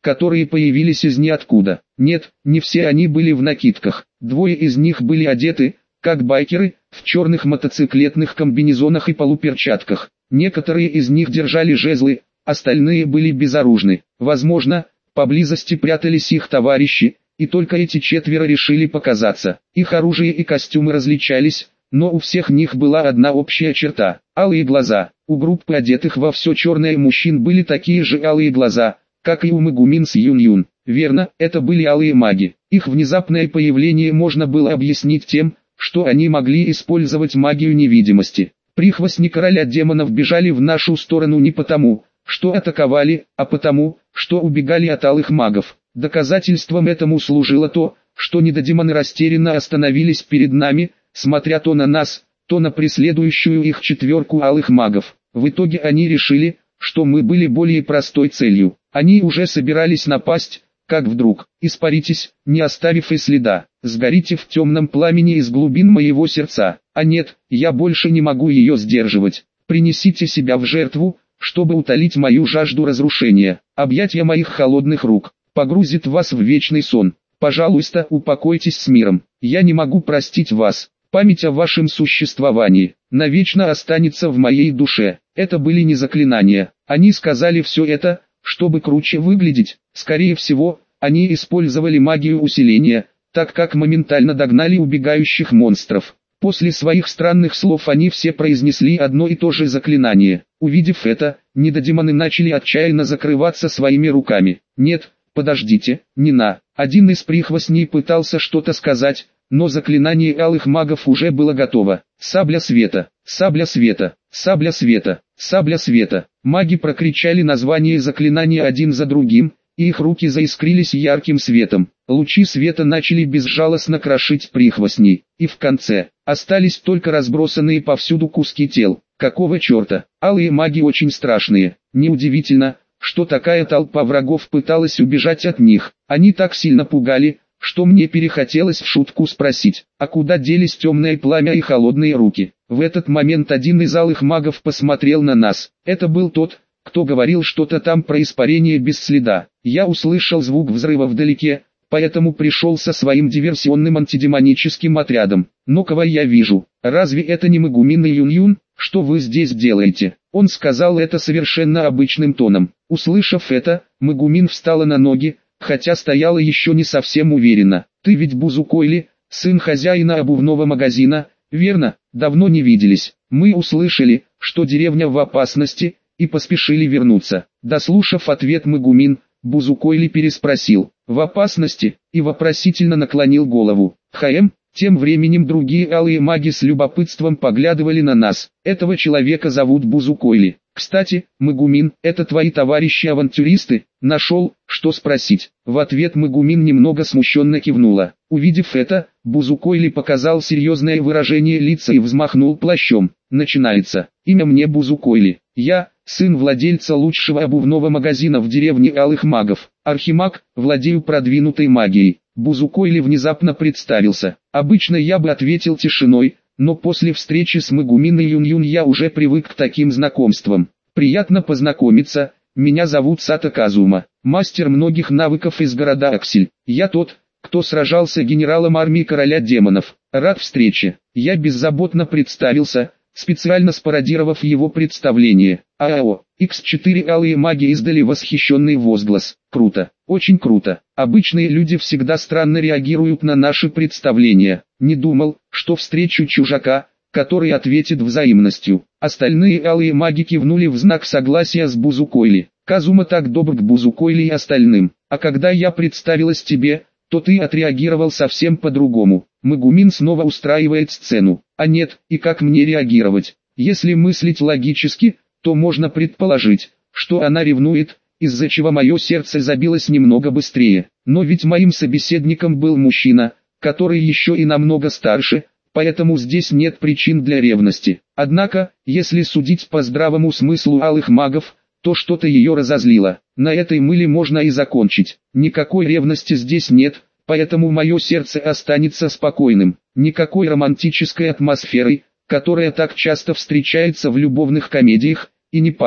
которые появились из ниоткуда. Нет, не все они были в накидках. Двое из них были одеты, как байкеры, в черных мотоциклетных комбинезонах и полуперчатках. Некоторые из них держали жезлы, остальные были безоружны. Возможно, поблизости прятались их товарищи, и только эти четверо решили показаться. Их оружие и костюмы различались, но у всех них была одна общая черта – алые глаза. У группы одетых во все черное мужчин были такие же алые глаза, как и у Мегумин с Юн-Юн. Верно, это были алые маги. Их внезапное появление можно было объяснить тем, что они могли использовать магию невидимости. Прихвостни короля демонов бежали в нашу сторону не потому, что атаковали, а потому, что убегали от алых магов. Доказательством этому служило то, что недодемоны растерянно остановились перед нами, смотря то на нас, то на преследующую их четверку алых магов. В итоге они решили, что мы были более простой целью. Они уже собирались напасть, как вдруг: «Испаритесь, не оставив и следа, сгорите в темном пламени из глубин моего сердца, а нет, я больше не могу ее сдерживать. Принесите себя в жертву, чтобы утолить мою жажду разрушения. Объятия моих холодных рук погрузит вас в вечный сон. Пожалуйста, упокойтесь с миром. Я не могу простить вас. Память о вашем существовании навечно останется в моей душе». Это были не заклинания. Они сказали все это, чтобы круче выглядеть. Скорее всего, они использовали магию усиления, так как моментально догнали убегающих монстров. После своих странных слов они все произнесли одно и то же заклинание. Увидев это, недодемоны начали отчаянно закрываться своими руками. «Нет, подождите, Нина». Один из прихвостней пытался что-то сказать, но заклинание алых магов уже было готово. «Сабля света! Сабля света! Сабля света! Сабля света!» Маги прокричали название заклинания один за другим, и их руки заискрились ярким светом. Лучи света начали безжалостно крошить прихвостней, и в конце остались только разбросанные повсюду куски тел. Какого черта? Алые маги очень страшные. Неудивительно, что такая толпа врагов пыталась убежать от них. Они так сильно пугали, что мне перехотелось в шутку спросить: а куда делись темное пламя и холодные руки? В этот момент один из алых магов посмотрел на нас. Это был тот, кто говорил что-то там про испарение без следа. Я услышал звук взрыва вдалеке, поэтому пришел со своим диверсионным антидемоническим отрядом. «Но кого я вижу? Разве это не Мегумин и Юн-Юн? Что вы здесь делаете?» Он сказал это совершенно обычным тоном. Услышав это, Мегумин встала на ноги, хотя стояла еще не совсем уверенно. «Ты ведь Бузукойли, сын хозяина обувного магазина, верно? Давно не виделись. Мы услышали, что деревня в опасности, и поспешили вернуться». Дослушав ответ Мегумин, Бузукойли переспросил: «В опасности?» и вопросительно наклонил голову. Тем временем другие алые маги с любопытством поглядывали на нас. «Этого человека зовут Бузукойли. Кстати, Мегумин, это твои товарищи-авантюристы?» Нашел, что спросить. В ответ Мегумин немного смущенно кивнула. Увидев это, Бузукойли показал серьезное выражение лица и взмахнул плащом. «Начинается. Имя мне Бузукойли. Я сын владельца лучшего обувного магазина в деревне алых магов. Архимаг, владею продвинутой магией». Бузукойли внезапно представился. Обычно я бы ответил тишиной, но после встречи с Мегумин и Юн-Юн я уже привык к таким знакомствам. «Приятно познакомиться, меня зовут Сато Казума, мастер многих навыков из города Аксель. Я тот, кто сражался генералом армии короля демонов. Рад встрече». Я беззаботно представился, специально спародировав его представление. ААО, X4 алые маги издали восхищенный возглас. «Круто, очень круто. Обычные люди всегда странно реагируют на наши представления. Не думал, что встречу чужака, который ответит взаимностью». Остальные алые маги кивнули в знак согласия с Бузукойли. «Казума так добр к Бузукойли и остальным. А когда я представилась тебе, то ты отреагировал совсем по-другому». Мегумин снова устраивает сцену. «А нет, и как мне реагировать? Если мыслить логически, то можно предположить, что она ревнует, из-за чего мое сердце забилось немного быстрее. Но ведь моим собеседником был мужчина, который еще и намного старше, поэтому здесь нет причин для ревности. Однако, если судить по здравому смыслу алых магов, то что-то ее разозлило. На этой мыле можно и закончить. Никакой ревности здесь нет, поэтому мое сердце останется спокойным. Никакой романтической атмосферы, которая так часто встречается в любовных комедиях, и не пахнет.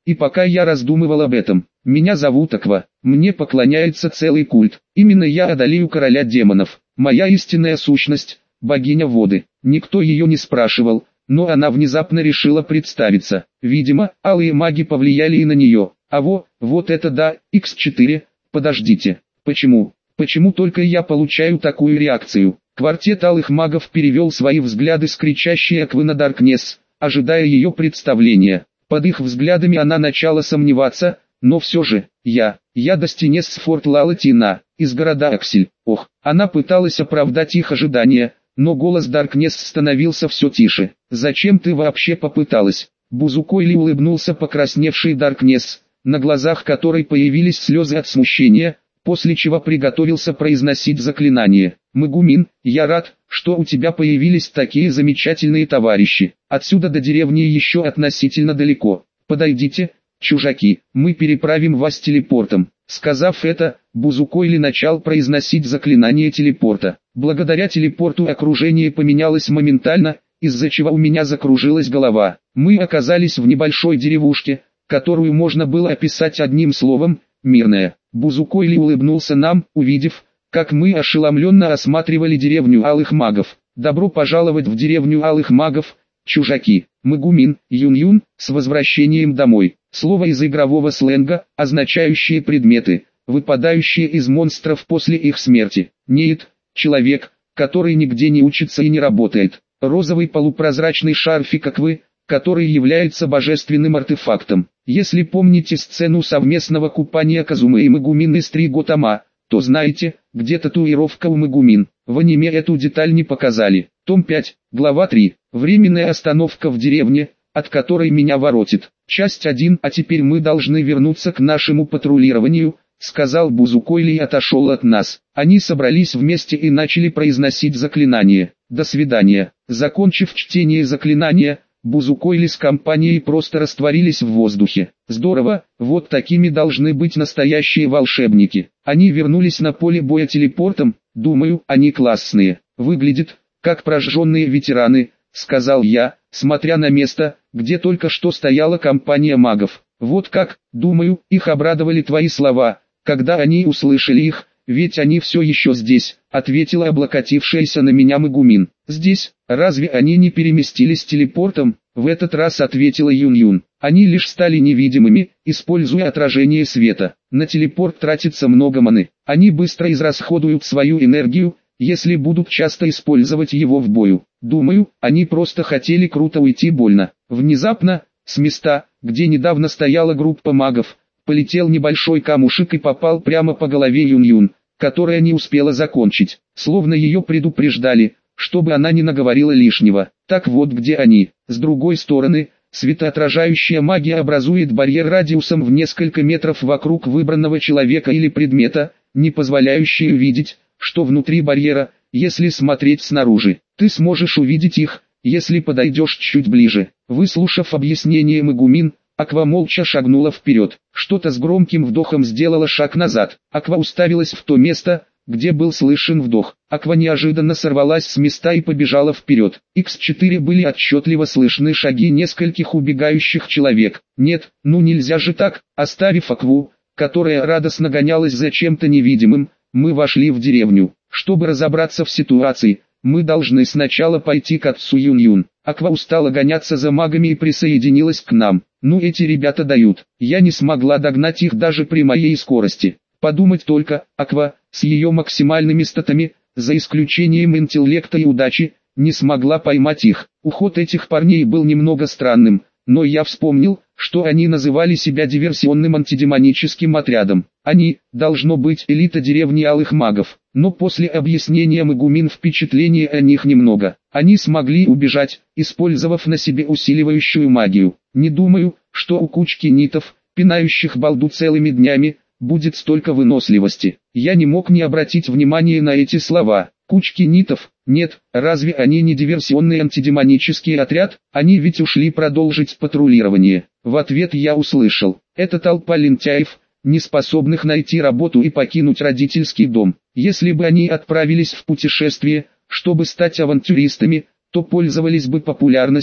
И пока я раздумывал об этом, меня зовут Аква, мне поклоняется целый культ. Именно я одолею короля демонов. Моя истинная сущность – богиня воды. Никто ее не спрашивал, но она внезапно решила представиться. Видимо, алые маги повлияли и на нее. А вот это да, X4, подождите. Почему? Почему только я получаю такую реакцию? Квартет алых магов перевел свои взгляды с кричащей Аквы на Даркнесс, ожидая ее представления. Под их взглядами она начала сомневаться, но все же, я Достинес с Форт Лалатина, из города Аксель. Ох, она пыталась оправдать их ожидания, но голос Даркнесс становился все тише. «Зачем ты вообще попыталась?» Бузукойли улыбнулся покрасневший Даркнесс, на глазах которой появились слезы от смущения, после чего приготовился произносить заклинание. «Мегумин, я рад, что у тебя появились такие замечательные товарищи. Отсюда до деревни еще относительно далеко. Подойдите, чужаки, мы переправим вас телепортом». Сказав это, Бузукойли начал произносить заклинание телепорта. Благодаря телепорту окружение поменялось моментально, из-за чего у меня закружилась голова. Мы оказались в небольшой деревушке, которую можно было описать одним словом – мирная. Бузукойли улыбнулся нам, увидев, как мы ошеломленно осматривали деревню алых магов. «Добро пожаловать в деревню алых магов, чужаки!» Мегумин, Юн-Юн, с возвращением домой. Слово из игрового сленга, означающее предметы, выпадающие из монстров после их смерти. Неид, человек, который нигде не учится и не работает. Розовый полупрозрачный шарфик Аквы, который является божественным артефактом. Если помните сцену совместного купания Казумы и Мегумин из Триготама, то знаете, где татуировка у Мегумин. В аниме эту деталь не показали. Том 5, глава 3. Временная остановка в деревне, от которой меня воротит. Часть 1. А теперь мы должны вернуться к нашему патрулированию, сказал Бузукойли и отошел от нас. Они собрались вместе и начали произносить заклинание. До свидания. Закончив чтение заклинания, Бузукойли с компанией просто растворились в воздухе. Здорово, вот такими должны быть настоящие волшебники. Они вернулись на поле боя телепортом, думаю, они классные. Выглядят, как прожженные ветераны, сказал я, смотря на место, где только что стояла компания магов. Вот как, думаю, их обрадовали твои слова, когда они услышали их, ведь они все еще здесь, ответила облокотившаяся на меня Мегумин. Здесь, разве они не переместились телепортом? В этот раз ответила Юн-Юн. Они лишь стали невидимыми, используя отражение света. На телепорт тратится много маны. Они быстро израсходуют свою энергию, если будут часто использовать его в бою. Думаю, они просто хотели круто уйти больно. Внезапно, с места, где недавно стояла группа магов, полетел небольшой камушек и попал прямо по голове Юн-Юн, которая не успела закончить, словно ее предупреждали, чтобы она не наговорила лишнего. Так вот где они. С другой стороны, светоотражающая магия образует барьер радиусом в несколько метров вокруг выбранного человека или предмета, не позволяющий увидеть, что внутри барьера, если смотреть снаружи. Ты сможешь увидеть их, если подойдешь чуть ближе. Выслушав объяснение Мегумин, Аква молча шагнула вперед. Что-то с громким вдохом сделала шаг назад. Аква уставилась в то место, где был слышен вдох. Аква неожиданно сорвалась с места и побежала вперед. X4 были отчетливо слышны шаги нескольких убегающих человек. Нет, ну нельзя же так. Оставив Акву, которая радостно гонялась за чем-то невидимым, мы вошли в деревню. Чтобы разобраться в ситуации, мы должны сначала пойти к отцу Юн-Юн. Аква устала гоняться за магами и присоединилась к нам. Ну эти ребята дают. Я не смогла догнать их даже при моей скорости. Подумать только, Аква, с ее максимальными статами, за исключением интеллекта и удачи, не смогла поймать их. Уход этих парней был немного странным, но я вспомнил, что они называли себя диверсионным антидемоническим отрядом. Они, должно быть, элита деревни алых магов. Но после объяснения Мегумин впечатления о них немного. Они смогли убежать, использовав на себе усиливающую магию. Не думаю, что у кучки нитов, пинающих балду целыми днями, будет столько выносливости. Я не мог не обратить внимания на эти слова. Кучки нитов? Нет, разве они не диверсионный антидемонический отряд? Они ведь ушли продолжить патрулирование. В ответ я услышал: это толпа лентяев, не способных найти работу и покинуть родительский дом. Если бы они отправились в путешествие, чтобы стать авантюристами, то пользовались бы популярностью,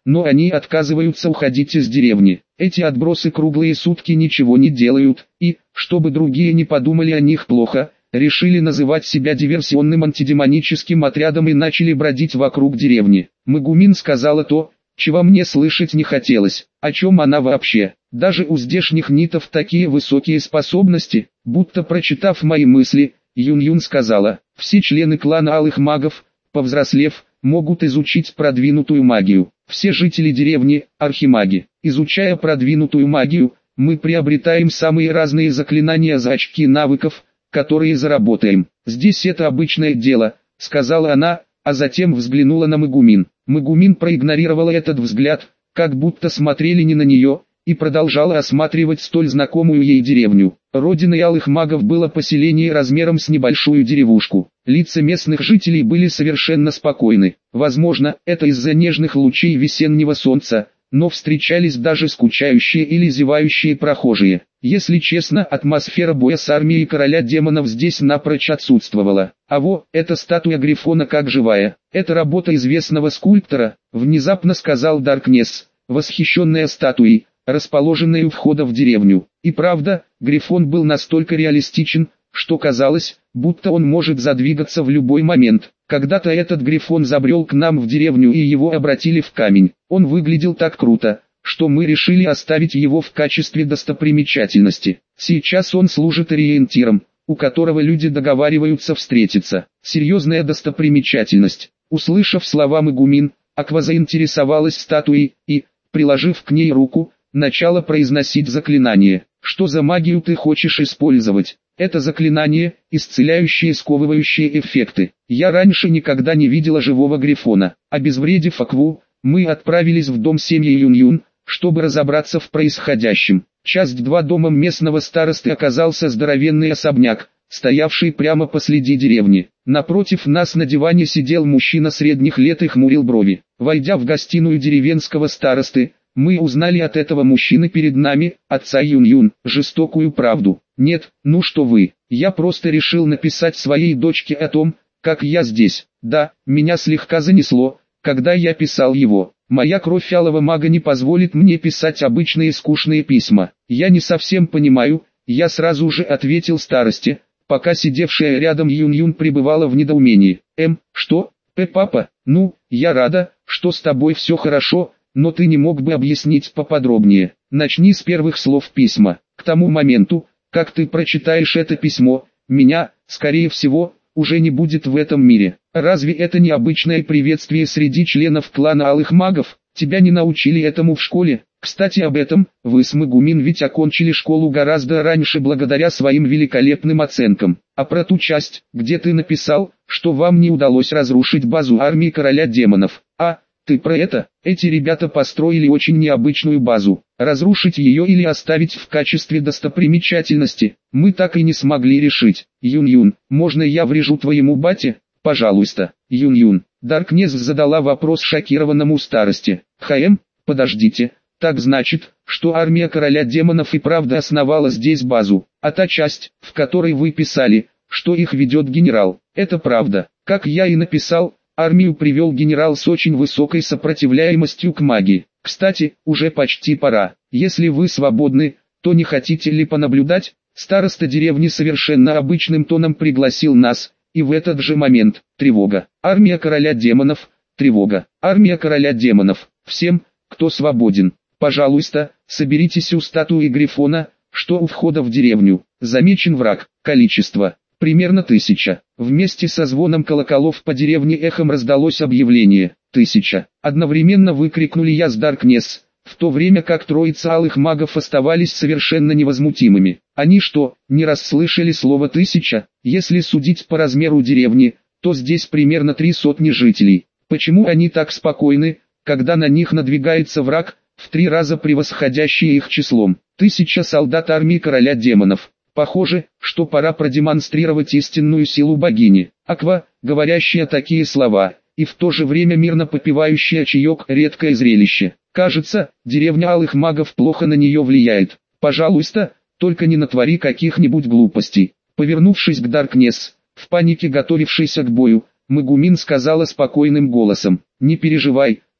но они отказываются уходить из деревни. Эти отбросы круглые сутки ничего не делают, и, чтобы другие не подумали о них плохо, решили называть себя диверсионным антидемоническим отрядом и начали бродить вокруг деревни. Магумин сказала то, чего мне слышать не хотелось. О чем она вообще? Даже у здешних нитов такие высокие способности. Будто прочитав мои мысли, Юн-Юн сказала: все члены клана Алых Магов, повзрослев, могут изучить продвинутую магию. Все жители деревни – архимаги. Изучая продвинутую магию, мы приобретаем самые разные заклинания за очки навыков, которые заработаем. Здесь это обычное дело, сказала она, а затем взглянула на Магумин. Магумин проигнорировала этот взгляд, как будто смотрели не на нее, и продолжала осматривать столь знакомую ей деревню. Родиной Алых Магов было поселение размером с небольшую деревушку. Лица местных жителей были совершенно спокойны. Возможно, это из-за нежных лучей весеннего солнца, но встречались даже скучающие или зевающие прохожие. Если честно, атмосфера боя с армией короля демонов здесь напрочь отсутствовала. А во, эта статуя Грифона как живая. Это работа известного скульптора, внезапно сказал Даркнесс, восхищенная статуей, расположенной у входа в деревню. И правда, Грифон был настолько реалистичен, что казалось, будто он может задвигаться в любой момент. Когда-то этот Грифон забрел к нам в деревню и его обратили в камень. Он выглядел так круто, что мы решили оставить его в качестве достопримечательности. Сейчас он служит ориентиром, у которого люди договариваются встретиться. Серьезная достопримечательность. Услышав слова Магумин, Аква заинтересовалась статуей и, приложив к ней руку, начала произносить заклинание. Что за магию ты хочешь использовать? Это заклинание, исцеляющие сковывающие эффекты. Я раньше никогда не видела живого Грифона. Обезвредив Акву, мы отправились в дом семьи Юн-Юн, чтобы разобраться в происходящем. Часть 2. Домом местного старосты оказался здоровенный особняк, стоявший прямо посреди деревни. Напротив нас на диване сидел мужчина средних лет и хмурил брови. Войдя в гостиную деревенского старосты, мы узнали от этого мужчины перед нами, отца Юн-Юн, жестокую правду. Нет, ну что вы, я просто решил написать своей дочке о том, как я здесь. Да, меня слегка занесло, когда я писал его. Моя кровь алого мага не позволит мне писать обычные скучные письма. Я не совсем понимаю, я сразу же ответил старости, пока сидевшая рядом Юн-Юн пребывала в недоумении. Что? Папа, ну, я рада, что с тобой все хорошо, но ты не мог бы объяснить поподробнее. Начни с первых слов письма. К тому моменту, как ты прочитаешь это письмо, меня, скорее всего, уже не будет в этом мире. Разве это не обычное приветствие среди членов клана Алых Магов? Тебя не научили этому в школе? Кстати, об этом, вы с Магумин ведь окончили школу гораздо раньше благодаря своим великолепным оценкам. А про ту часть, где ты написал, что вам не удалось разрушить базу армии короля демонов. Ты про это? Эти ребята построили очень необычную базу. Разрушить ее или оставить в качестве достопримечательности, мы так и не смогли решить. Юн-Юн, можно я врежу твоему бате? Пожалуйста. Юн-Юн. Даркнесс задала вопрос шокированному старости. Подождите, так значит, что армия короля демонов и правда основала здесь базу, а та часть, в которой вы писали, что их ведет генерал, это правда. Как я и написал, армию привел генерал с очень высокой сопротивляемостью к магии. Кстати, уже почти пора. Если вы свободны, то не хотите ли понаблюдать? Староста деревни совершенно обычным тоном пригласил нас, и в этот же момент – тревога. Армия короля демонов, тревога. Армия короля демонов. Всем, кто свободен, пожалуйста, соберитесь у статуи Грифона, что у входа в деревню. Замечен враг. Количество. Примерно 1000. Вместе со звоном колоколов по деревне эхом раздалось объявление. 1000. Одновременно выкрикнули я с Даркнесс, в то время как троица алых магов оставались совершенно невозмутимыми. Они что, не расслышали слово 1000? Если судить по размеру деревни, то здесь примерно 300 жителей. Почему они так спокойны, когда на них надвигается враг, в 3 раза превосходящий их числом? 1000 солдат армии короля демонов. Похоже, что пора продемонстрировать истинную силу богини. Аква, говорящая такие слова, и в то же время мирно попивающая чаек, редкое зрелище. Кажется, деревня алых магов плохо на нее влияет. Пожалуйста, только не натвори каких-нибудь глупостей. Повернувшись к Даркнесс, в панике готовившейся к бою, Магумин сказала спокойным голосом: «Не переживай,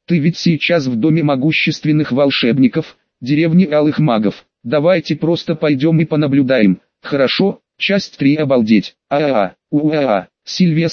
ты ведь сейчас в доме могущественных волшебников, деревни алых магов. Давайте просто пойдем и понаблюдаем, хорошо? Часть 3. Обалдеть. Сильвия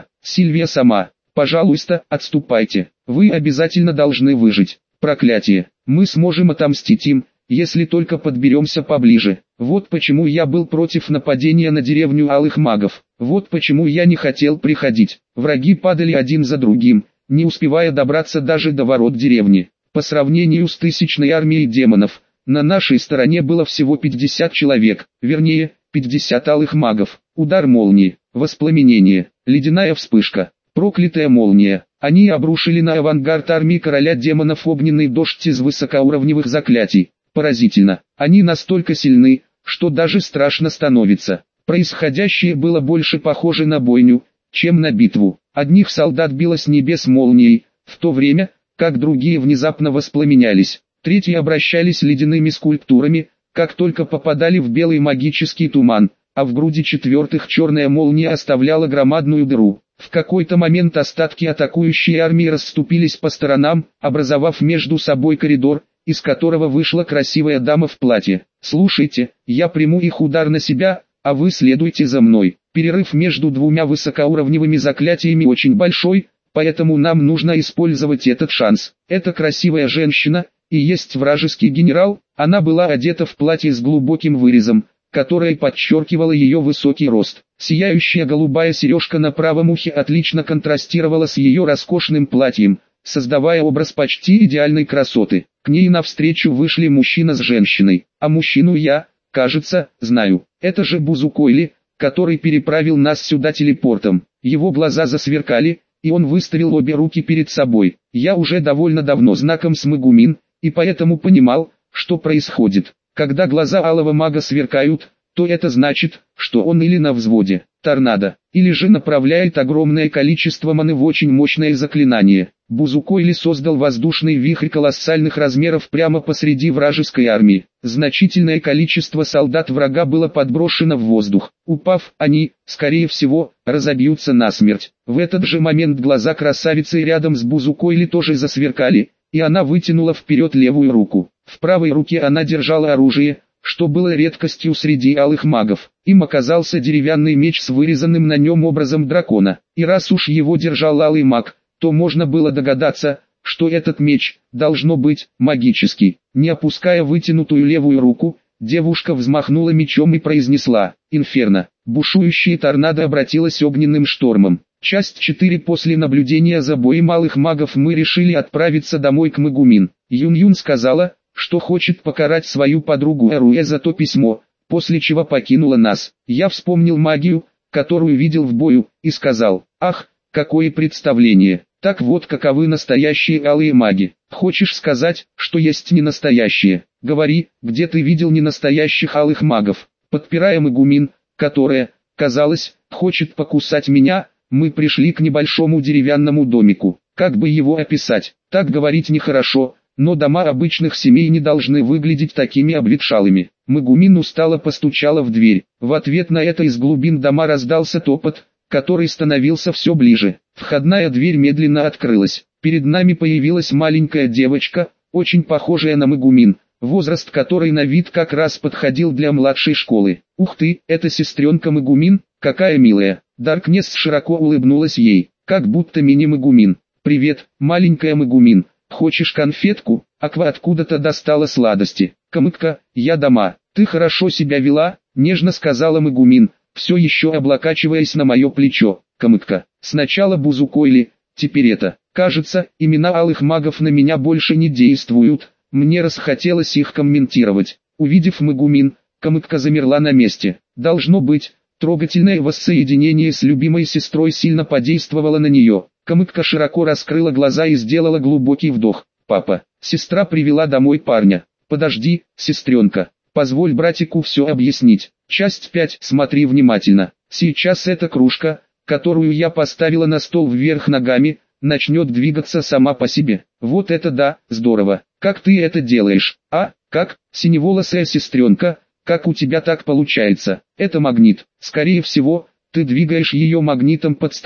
сама, пожалуйста, отступайте. Вы обязательно должны выжить. Проклятие. Мы сможем отомстить им, если только подберемся поближе. Вот почему я был против нападения на деревню алых магов. Вот почему я не хотел приходить. Враги падали один за другим, не успевая добраться даже до ворот деревни. По сравнению с тысячной армией демонов, на нашей стороне было всего 50 человек, вернее, 50 алых магов. Удар молнии, воспламенение, ледяная вспышка, проклятая молния. Они обрушили на авангард армии короля демонов огненный дождь из высокоуровневых заклятий. Поразительно, они настолько сильны, что даже страшно становится. Происходящее было больше похоже на бойню, чем на битву. Одних солдат било с небес молнией, в то время, как другие внезапно воспламенялись. Третьи обращались ледяными скульптурами, как только попадали в белый магический туман, а в груди четвертых черная молния оставляла громадную дыру. В какой-то момент остатки атакующей армии расступились по сторонам, образовав между собой коридор, из которого вышла красивая дама в платье. «Слушайте, я приму их удар на себя, а вы следуйте за мной». Перерыв между двумя высокоуровневыми заклятиями очень большой, поэтому нам нужно использовать этот шанс. Это красивая женщина, и есть вражеский генерал, она была одета в платье с глубоким вырезом, которое подчеркивало ее высокий рост. Сияющая голубая сережка на правом ухе отлично контрастировала с ее роскошным платьем, создавая образ почти идеальной красоты. К ней навстречу вышли мужчина с женщиной, а мужчину я, кажется, знаю. Это же Бузукойли, который переправил нас сюда телепортом. Его глаза засверкали, и он выставил обе руки перед собой. Я уже довольно давно знаком с Мегумин, и поэтому понимал, что происходит. Когда глаза алого мага сверкают, то это значит, что он или на взводе, торнадо, или же направляет огромное количество маны в очень мощное заклинание. Бузукойли создал воздушный вихрь колоссальных размеров прямо посреди вражеской армии. Значительное количество солдат врага было подброшено в воздух. Упав, они, скорее всего, разобьются насмерть. В этот же момент глаза красавицы рядом с Бузукойли тоже засверкали, и она вытянула вперед левую руку. В правой руке она держала оружие, что было редкостью среди алых магов. Им оказался деревянный меч с вырезанным на нем образом дракона. И раз уж его держал алый маг, то можно было догадаться, что этот меч, должно быть, магический. Не опуская вытянутую левую руку, девушка взмахнула мечом и произнесла «Инферно». Бушующее торнадо обратилось огненным штормом. Часть 4. После наблюдения за боем малых магов мы решили отправиться домой к Мегумин. Юн-Юн сказала, что хочет покарать свою подругу Эруэ за то письмо, после чего покинула нас. Я вспомнил магию, которую видел в бою, и сказал: «Ах, какое представление! Так вот каковы настоящие алые маги. Хочешь сказать, что есть не настоящие? Говори, где ты видел ненастоящих алых магов?» Подпирая Мегумин, которая, казалось, хочет покусать меня, мы пришли к небольшому деревянному домику. Как бы его описать? Так говорить нехорошо, но дома обычных семей не должны выглядеть такими обветшалыми. Мегумин устало постучала в дверь. В ответ на это из глубин дома раздался топот, который становился все ближе. Входная дверь медленно открылась. Перед нами появилась маленькая девочка, очень похожая на Мегумин, возраст которой на вид как раз подходил для младшей школы. «Ух ты, это сестренка Мегумин, какая милая!» Даркнесс широко улыбнулась ей, как будто мини-Мегумин. «Привет, маленькая Мегумин, хочешь конфетку?» Аква откуда-то достала сладости. «Камыкка, я дома, ты хорошо себя вела», нежно сказала Мегумин, все еще облокачиваясь на мое плечо. «Камыкка, сначала Бузукойли, теперь это. Кажется, имена алых магов на меня больше не действуют». Мне расхотелось их комментировать. Увидев Мегумин, Камыкка замерла на месте. Должно быть, трогательное воссоединение с любимой сестрой сильно подействовало на нее. Камыкка широко раскрыла глаза и сделала глубокий вдох. «Папа, сестра привела домой парня. Подожди, сестренка, позволь братику все объяснить». Часть 5. Смотри внимательно. Сейчас эта кружка, которую я поставила на стол вверх ногами, начнет двигаться сама по себе. Вот это да, здорово. Как ты это делаешь? А, как, синеволосая сестренка, как у тебя так получается? Это магнит. Скорее всего, ты двигаешь ее магнитом под столом.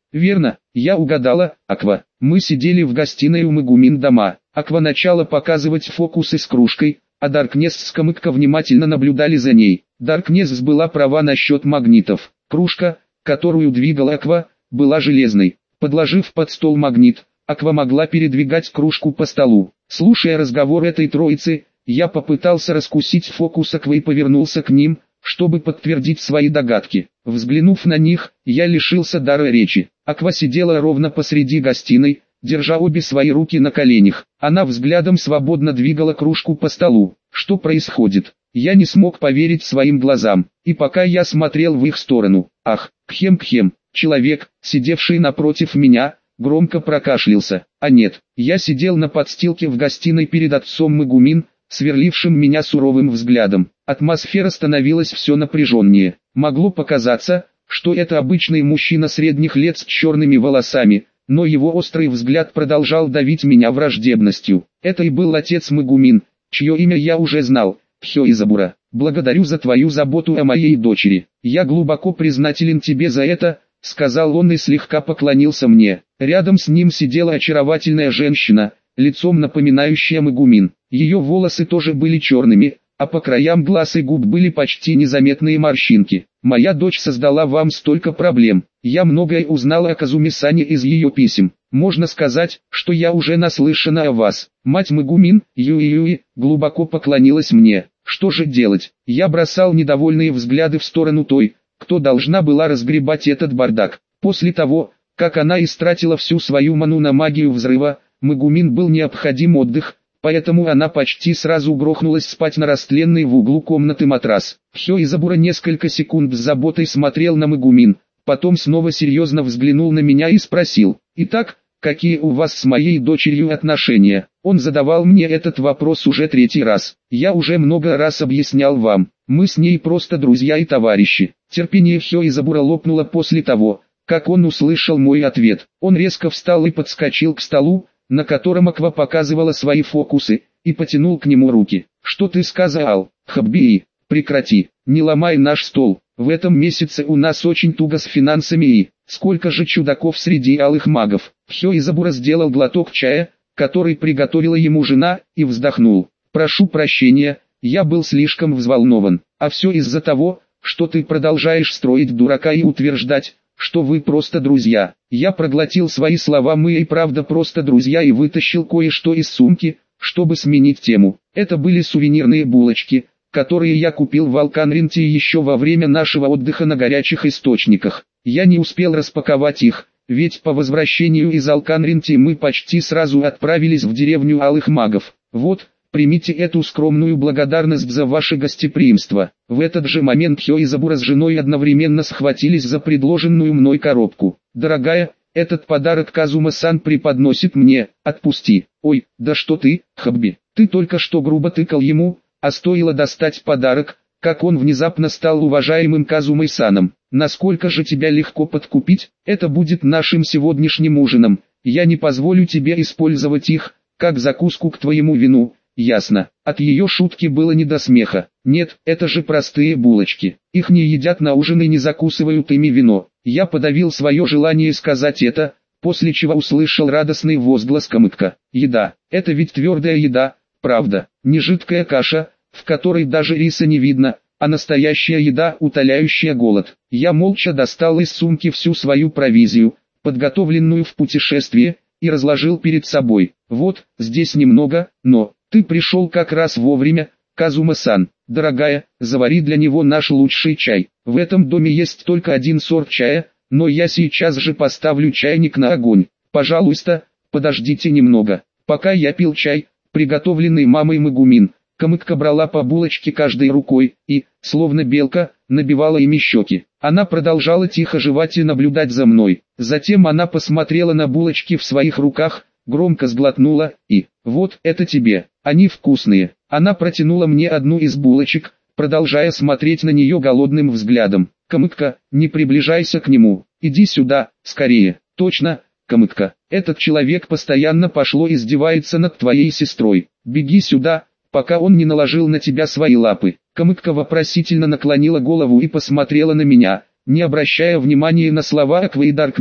Верно, я угадала, Аква. Мы сидели в гостиной у Мегумин дома. Аква начала показывать фокусы с кружкой, а Даркнесс с Камыкко внимательно наблюдали за ней. Даркнесс была права насчет магнитов. Кружка, которую двигала Аква, была железной. Подложив под стол магнит, Аква могла передвигать кружку по столу. Слушая разговор этой троицы, я попытался раскусить фокус Аквы и повернулся к ним, чтобы подтвердить свои догадки. Взглянув на них, я лишился дара речи. Аква сидела ровно посреди гостиной, держа обе свои руки на коленях. Она взглядом свободно двигала кружку по столу. Что происходит? Я не смог поверить своим глазам, и пока я смотрел в их сторону, ах, кхем-кхем, человек, сидевший напротив меня, громко прокашлялся. А нет, я сидел на подстилке в гостиной перед отцом Мегумин, сверлившим меня суровым взглядом. Атмосфера становилась все напряженнее. Могло показаться, что это обычный мужчина средних лет с черными волосами, но его острый взгляд продолжал давить меня враждебностью. Это и был отец Мегумин, чье имя я уже знал, Хёизабура. Благодарю за твою заботу о моей дочери. Я глубоко признателен тебе за это, сказал он и слегка поклонился мне. Рядом с ним сидела очаровательная женщина, лицом напоминающая Мегумин. Ее волосы тоже были черными, а по краям глаз и губ были почти незаметные морщинки. Моя дочь создала вам столько проблем. Я многое узнала о Казуми-сане из ее писем. Можно сказать, что я уже наслышана о вас. Мать Мегумин, Юи-Юи, глубоко поклонилась мне. Что же делать? Я бросал недовольные взгляды в сторону той, кто должна была разгребать этот бардак. После того, как она истратила всю свою ману на магию взрыва, Мегумин был необходим отдых, поэтому она почти сразу грохнулась спать на растленный в углу комнаты матрас. Хёизабура несколько секунд с заботой смотрел на Мегумин, потом снова серьезно взглянул на меня и спросил: «Итак, какие у вас с моей дочерью отношения?» Он задавал мне этот вопрос уже третий раз. Я уже много раз объяснял вам, мы с ней просто друзья и товарищи. Терпение Хёизабура лопнуло после того, как он услышал мой ответ. Он резко встал и подскочил к столу, на котором Аква показывала свои фокусы, и потянул к нему руки. «Что ты сказал, Хабbii? Прекрати, не ломай наш стол. В этом месяце у нас очень туго с финансами и сколько же чудаков среди алых магов». Хёизабура сделал глоток чая, который приготовила ему жена, и вздохнул. «Прошу прощения, я был слишком взволнован. А все из-за того, что ты продолжаешь строить дурака и утверждать, что вы просто друзья». Я проглотил свои слова «мы и правда просто друзья» и вытащил кое-что из сумки, чтобы сменить тему. Это были сувенирные булочки, которые я купил в Алканринте еще во время нашего отдыха на горячих источниках. Я не успел распаковать их, ведь по возвращению из Алканринти мы почти сразу отправились в деревню алых магов. Вот, примите эту скромную благодарность за ваше гостеприимство. В этот же момент Хёизабура с женой одновременно схватились за предложенную мной коробку. «Дорогая, этот подарок Казума-сан преподносит мне, отпусти». «Ой, да что ты, Хабби, ты только что грубо тыкал ему», а стоило достать подарок, как он внезапно стал уважаемым Казумой-саном. «Насколько же тебя легко подкупить? Это будет нашим сегодняшним ужином. Я не позволю тебе использовать их, как закуску к твоему вину». Ясно. От ее шутки было не до смеха. Нет, это же простые булочки. Их не едят на ужин и не закусывают ими вино. Я подавил свое желание сказать это, после чего услышал радостный возглас Камыкко. Еда. Это ведь твердая еда, правда. Не жидкая каша, в которой даже риса не видно, а настоящая еда, утоляющая голод. Я молча достал из сумки всю свою провизию, подготовленную в путешествие, и разложил перед собой. Вот, здесь немного, но... Ты пришел как раз вовремя, Казума-сан. Дорогая, завари для него наш лучший чай. В этом доме есть только один сорт чая, но я сейчас же поставлю чайник на огонь. Пожалуйста, подождите немного». Пока я пил чай, приготовленный мамой Мегумин, Камыкко брала по булочке каждой рукой и, словно белка, набивала ими щеки. Она продолжала тихо жевать и наблюдать за мной. Затем она посмотрела на булочки в своих руках, громко сглотнула и «Вот это тебе, они вкусные». Она протянула мне одну из булочек, продолжая смотреть на нее голодным взглядом. «Камыкко, не приближайся к нему, иди сюда, скорее». «Точно, Камыкко, этот человек постоянно пошло издевается над твоей сестрой. Беги сюда, пока он не наложил на тебя свои лапы». Камыкко вопросительно наклонила голову и посмотрела на меня, не обращая внимания на слова Аквы и Даркнесс.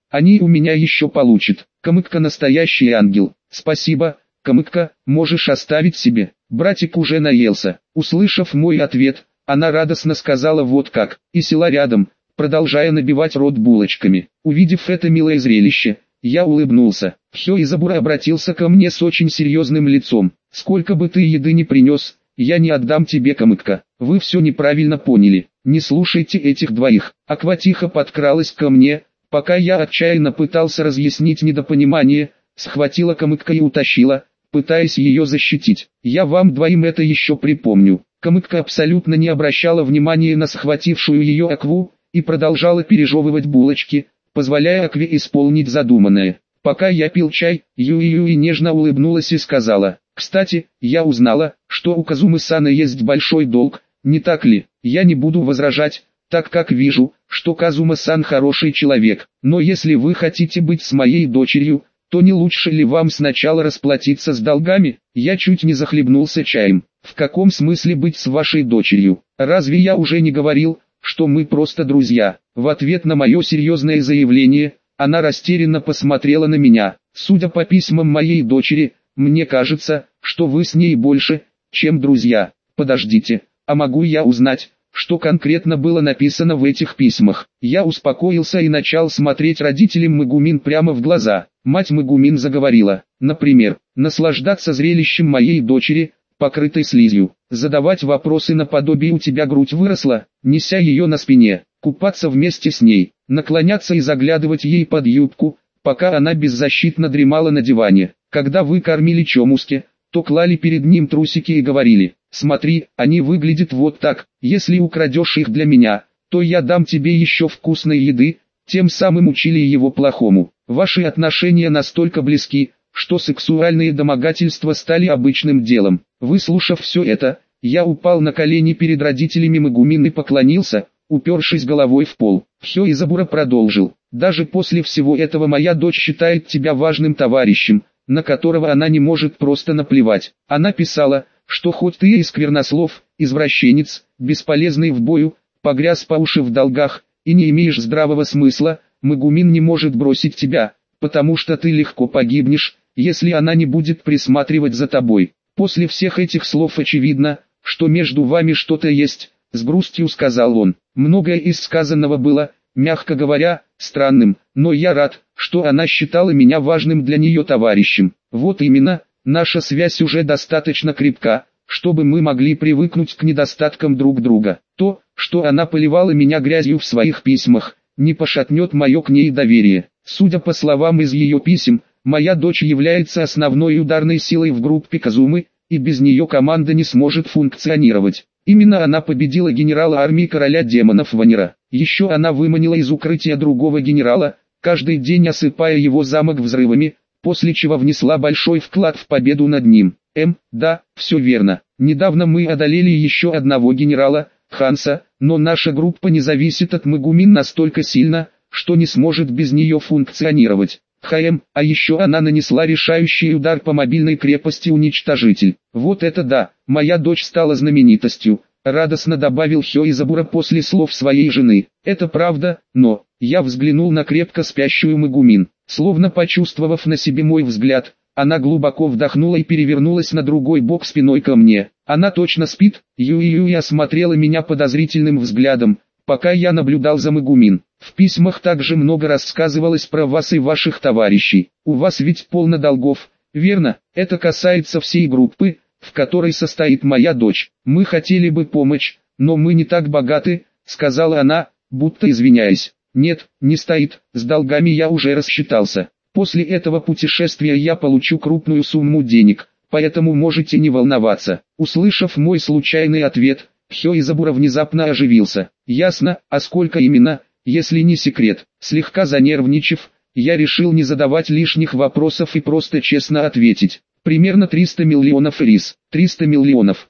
Они у меня еще получат. Камыкка настоящий ангел. Спасибо, Камыкка, можешь оставить себе. Братик уже наелся. Услышав мой ответ, она радостно сказала вот как, и села рядом, продолжая набивать рот булочками. Увидев это милое зрелище, я улыбнулся. Хёизабура обратился ко мне с очень серьезным лицом. «Сколько бы ты еды не принес, я не отдам тебе, Камыкка. Вы все неправильно поняли. Не слушайте этих двоих». Аква тихо подкралась ко мне, пока я отчаянно пытался разъяснить недопонимание, схватила Камыкка и утащила, пытаясь ее защитить. «Я вам двоим это еще припомню». Камыкка абсолютно не обращала внимания на схватившую ее Акву, и продолжала пережевывать булочки, позволяя Акве исполнить задуманное. Пока я пил чай, Юи нежно улыбнулась и сказала: «Кстати, я узнала, что у Казумы-сана есть большой долг, не так ли? Я не буду возражать, так как вижу, что Казума-сан хороший человек, но если вы хотите быть с моей дочерью, то не лучше ли вам сначала расплатиться с долгами?» Я чуть не захлебнулся чаем. «В каком смысле быть с вашей дочерью? Разве я уже не говорил, что мы просто друзья?» В ответ на мое серьезное заявление, она растерянно посмотрела на меня. «Судя по письмам моей дочери, мне кажется, что вы с ней больше, чем друзья. Подождите, а могу я узнать, что конкретно было написано в этих письмах?» Я успокоился и начал смотреть родителям Мегумин прямо в глаза. Мать Мегумин заговорила: «Например, наслаждаться зрелищем моей дочери, покрытой слизью, задавать вопросы наподобие «у тебя грудь выросла», неся ее на спине, купаться вместе с ней, наклоняться и заглядывать ей под юбку, пока она беззащитно дремала на диване. Когда вы кормили Чомуски, то клали перед ним трусики и говорили: «Смотри, они выглядят вот так, если украдешь их для меня, то я дам тебе еще вкусной еды», тем самым учили его плохому. Ваши отношения настолько близки, что сексуальные домогательства стали обычным делом. Выслушав все это, я упал на колени перед родителями Мегумин и поклонился, упершись головой в пол. Хёизабура продолжил: «Даже после всего этого моя дочь считает тебя важным товарищем, на которого она не может просто наплевать. Она писала, что хоть ты и сквернослов, извращенец, бесполезный в бою, погряз по уши в долгах, и не имеешь здравого смысла, Мегумин не может бросить тебя, потому что ты легко погибнешь, если она не будет присматривать за тобой». После всех этих слов очевидно, что между вами что-то есть, с грустью сказал он. Многое из сказанного было, мягко говоря, странным, но я рад, что она считала меня важным для нее товарищем. Вот именно, наша связь уже достаточно крепка, чтобы мы могли привыкнуть к недостаткам друг друга. То, что она поливала меня грязью в своих письмах, не пошатнет мое к ней доверие. Судя по словам из ее писем, моя дочь является основной ударной силой в группе Казумы, и без нее команда не сможет функционировать. Именно она победила генерала армии короля демонов Ванера. Еще она выманила из укрытия другого генерала, каждый день осыпая его замок взрывами, после чего внесла большой вклад в победу над ним. Да, все верно. Недавно мы одолели еще одного генерала, Ханса, но наша группа не зависит от Мегумин настолько сильно, что не сможет без нее функционировать. А еще она нанесла решающий удар по мобильной крепости Уничтожитель. Вот это да, моя дочь стала знаменитостью, радостно добавил Хёизабура после слов своей жены. Это правда, но... Я взглянул на крепко спящую Мегумин. Словно почувствовав на себе мой взгляд, она глубоко вдохнула и перевернулась на другой бок спиной ко мне. Она точно спит? Юи осмотрела меня подозрительным взглядом, пока я наблюдал за Мегумин. В письмах также много рассказывалось про вас и ваших товарищей. У вас ведь полно долгов, верно? Это касается всей группы, в которой состоит моя дочь. Мы хотели бы помочь, но мы не так богаты, сказала она, будто извиняясь. Нет, не стоит, с долгами я уже рассчитался. После этого путешествия я получу крупную сумму денег, поэтому можете не волноваться. Услышав мой случайный ответ, Хёизабура внезапно оживился. Ясно, а сколько именно, если не секрет? Слегка занервничав, я решил не задавать лишних вопросов и просто честно ответить. Примерно 300 миллионов рис. 300 миллионов.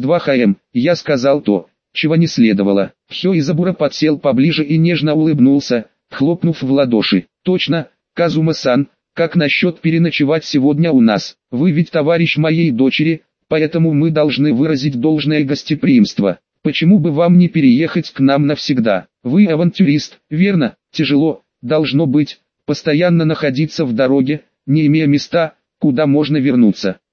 X2 я сказал то, чего не следовало. Хёизабура подсел поближе и нежно улыбнулся, хлопнув в ладоши. Точно, Казума-сан, как насчет переночевать сегодня у нас? Вы ведь товарищ моей дочери, поэтому мы должны выразить должное гостеприимство. Почему бы вам не переехать к нам навсегда? Вы авантюрист, верно? Тяжело, должно быть, постоянно находиться в дороге, не имея места, куда можно вернуться.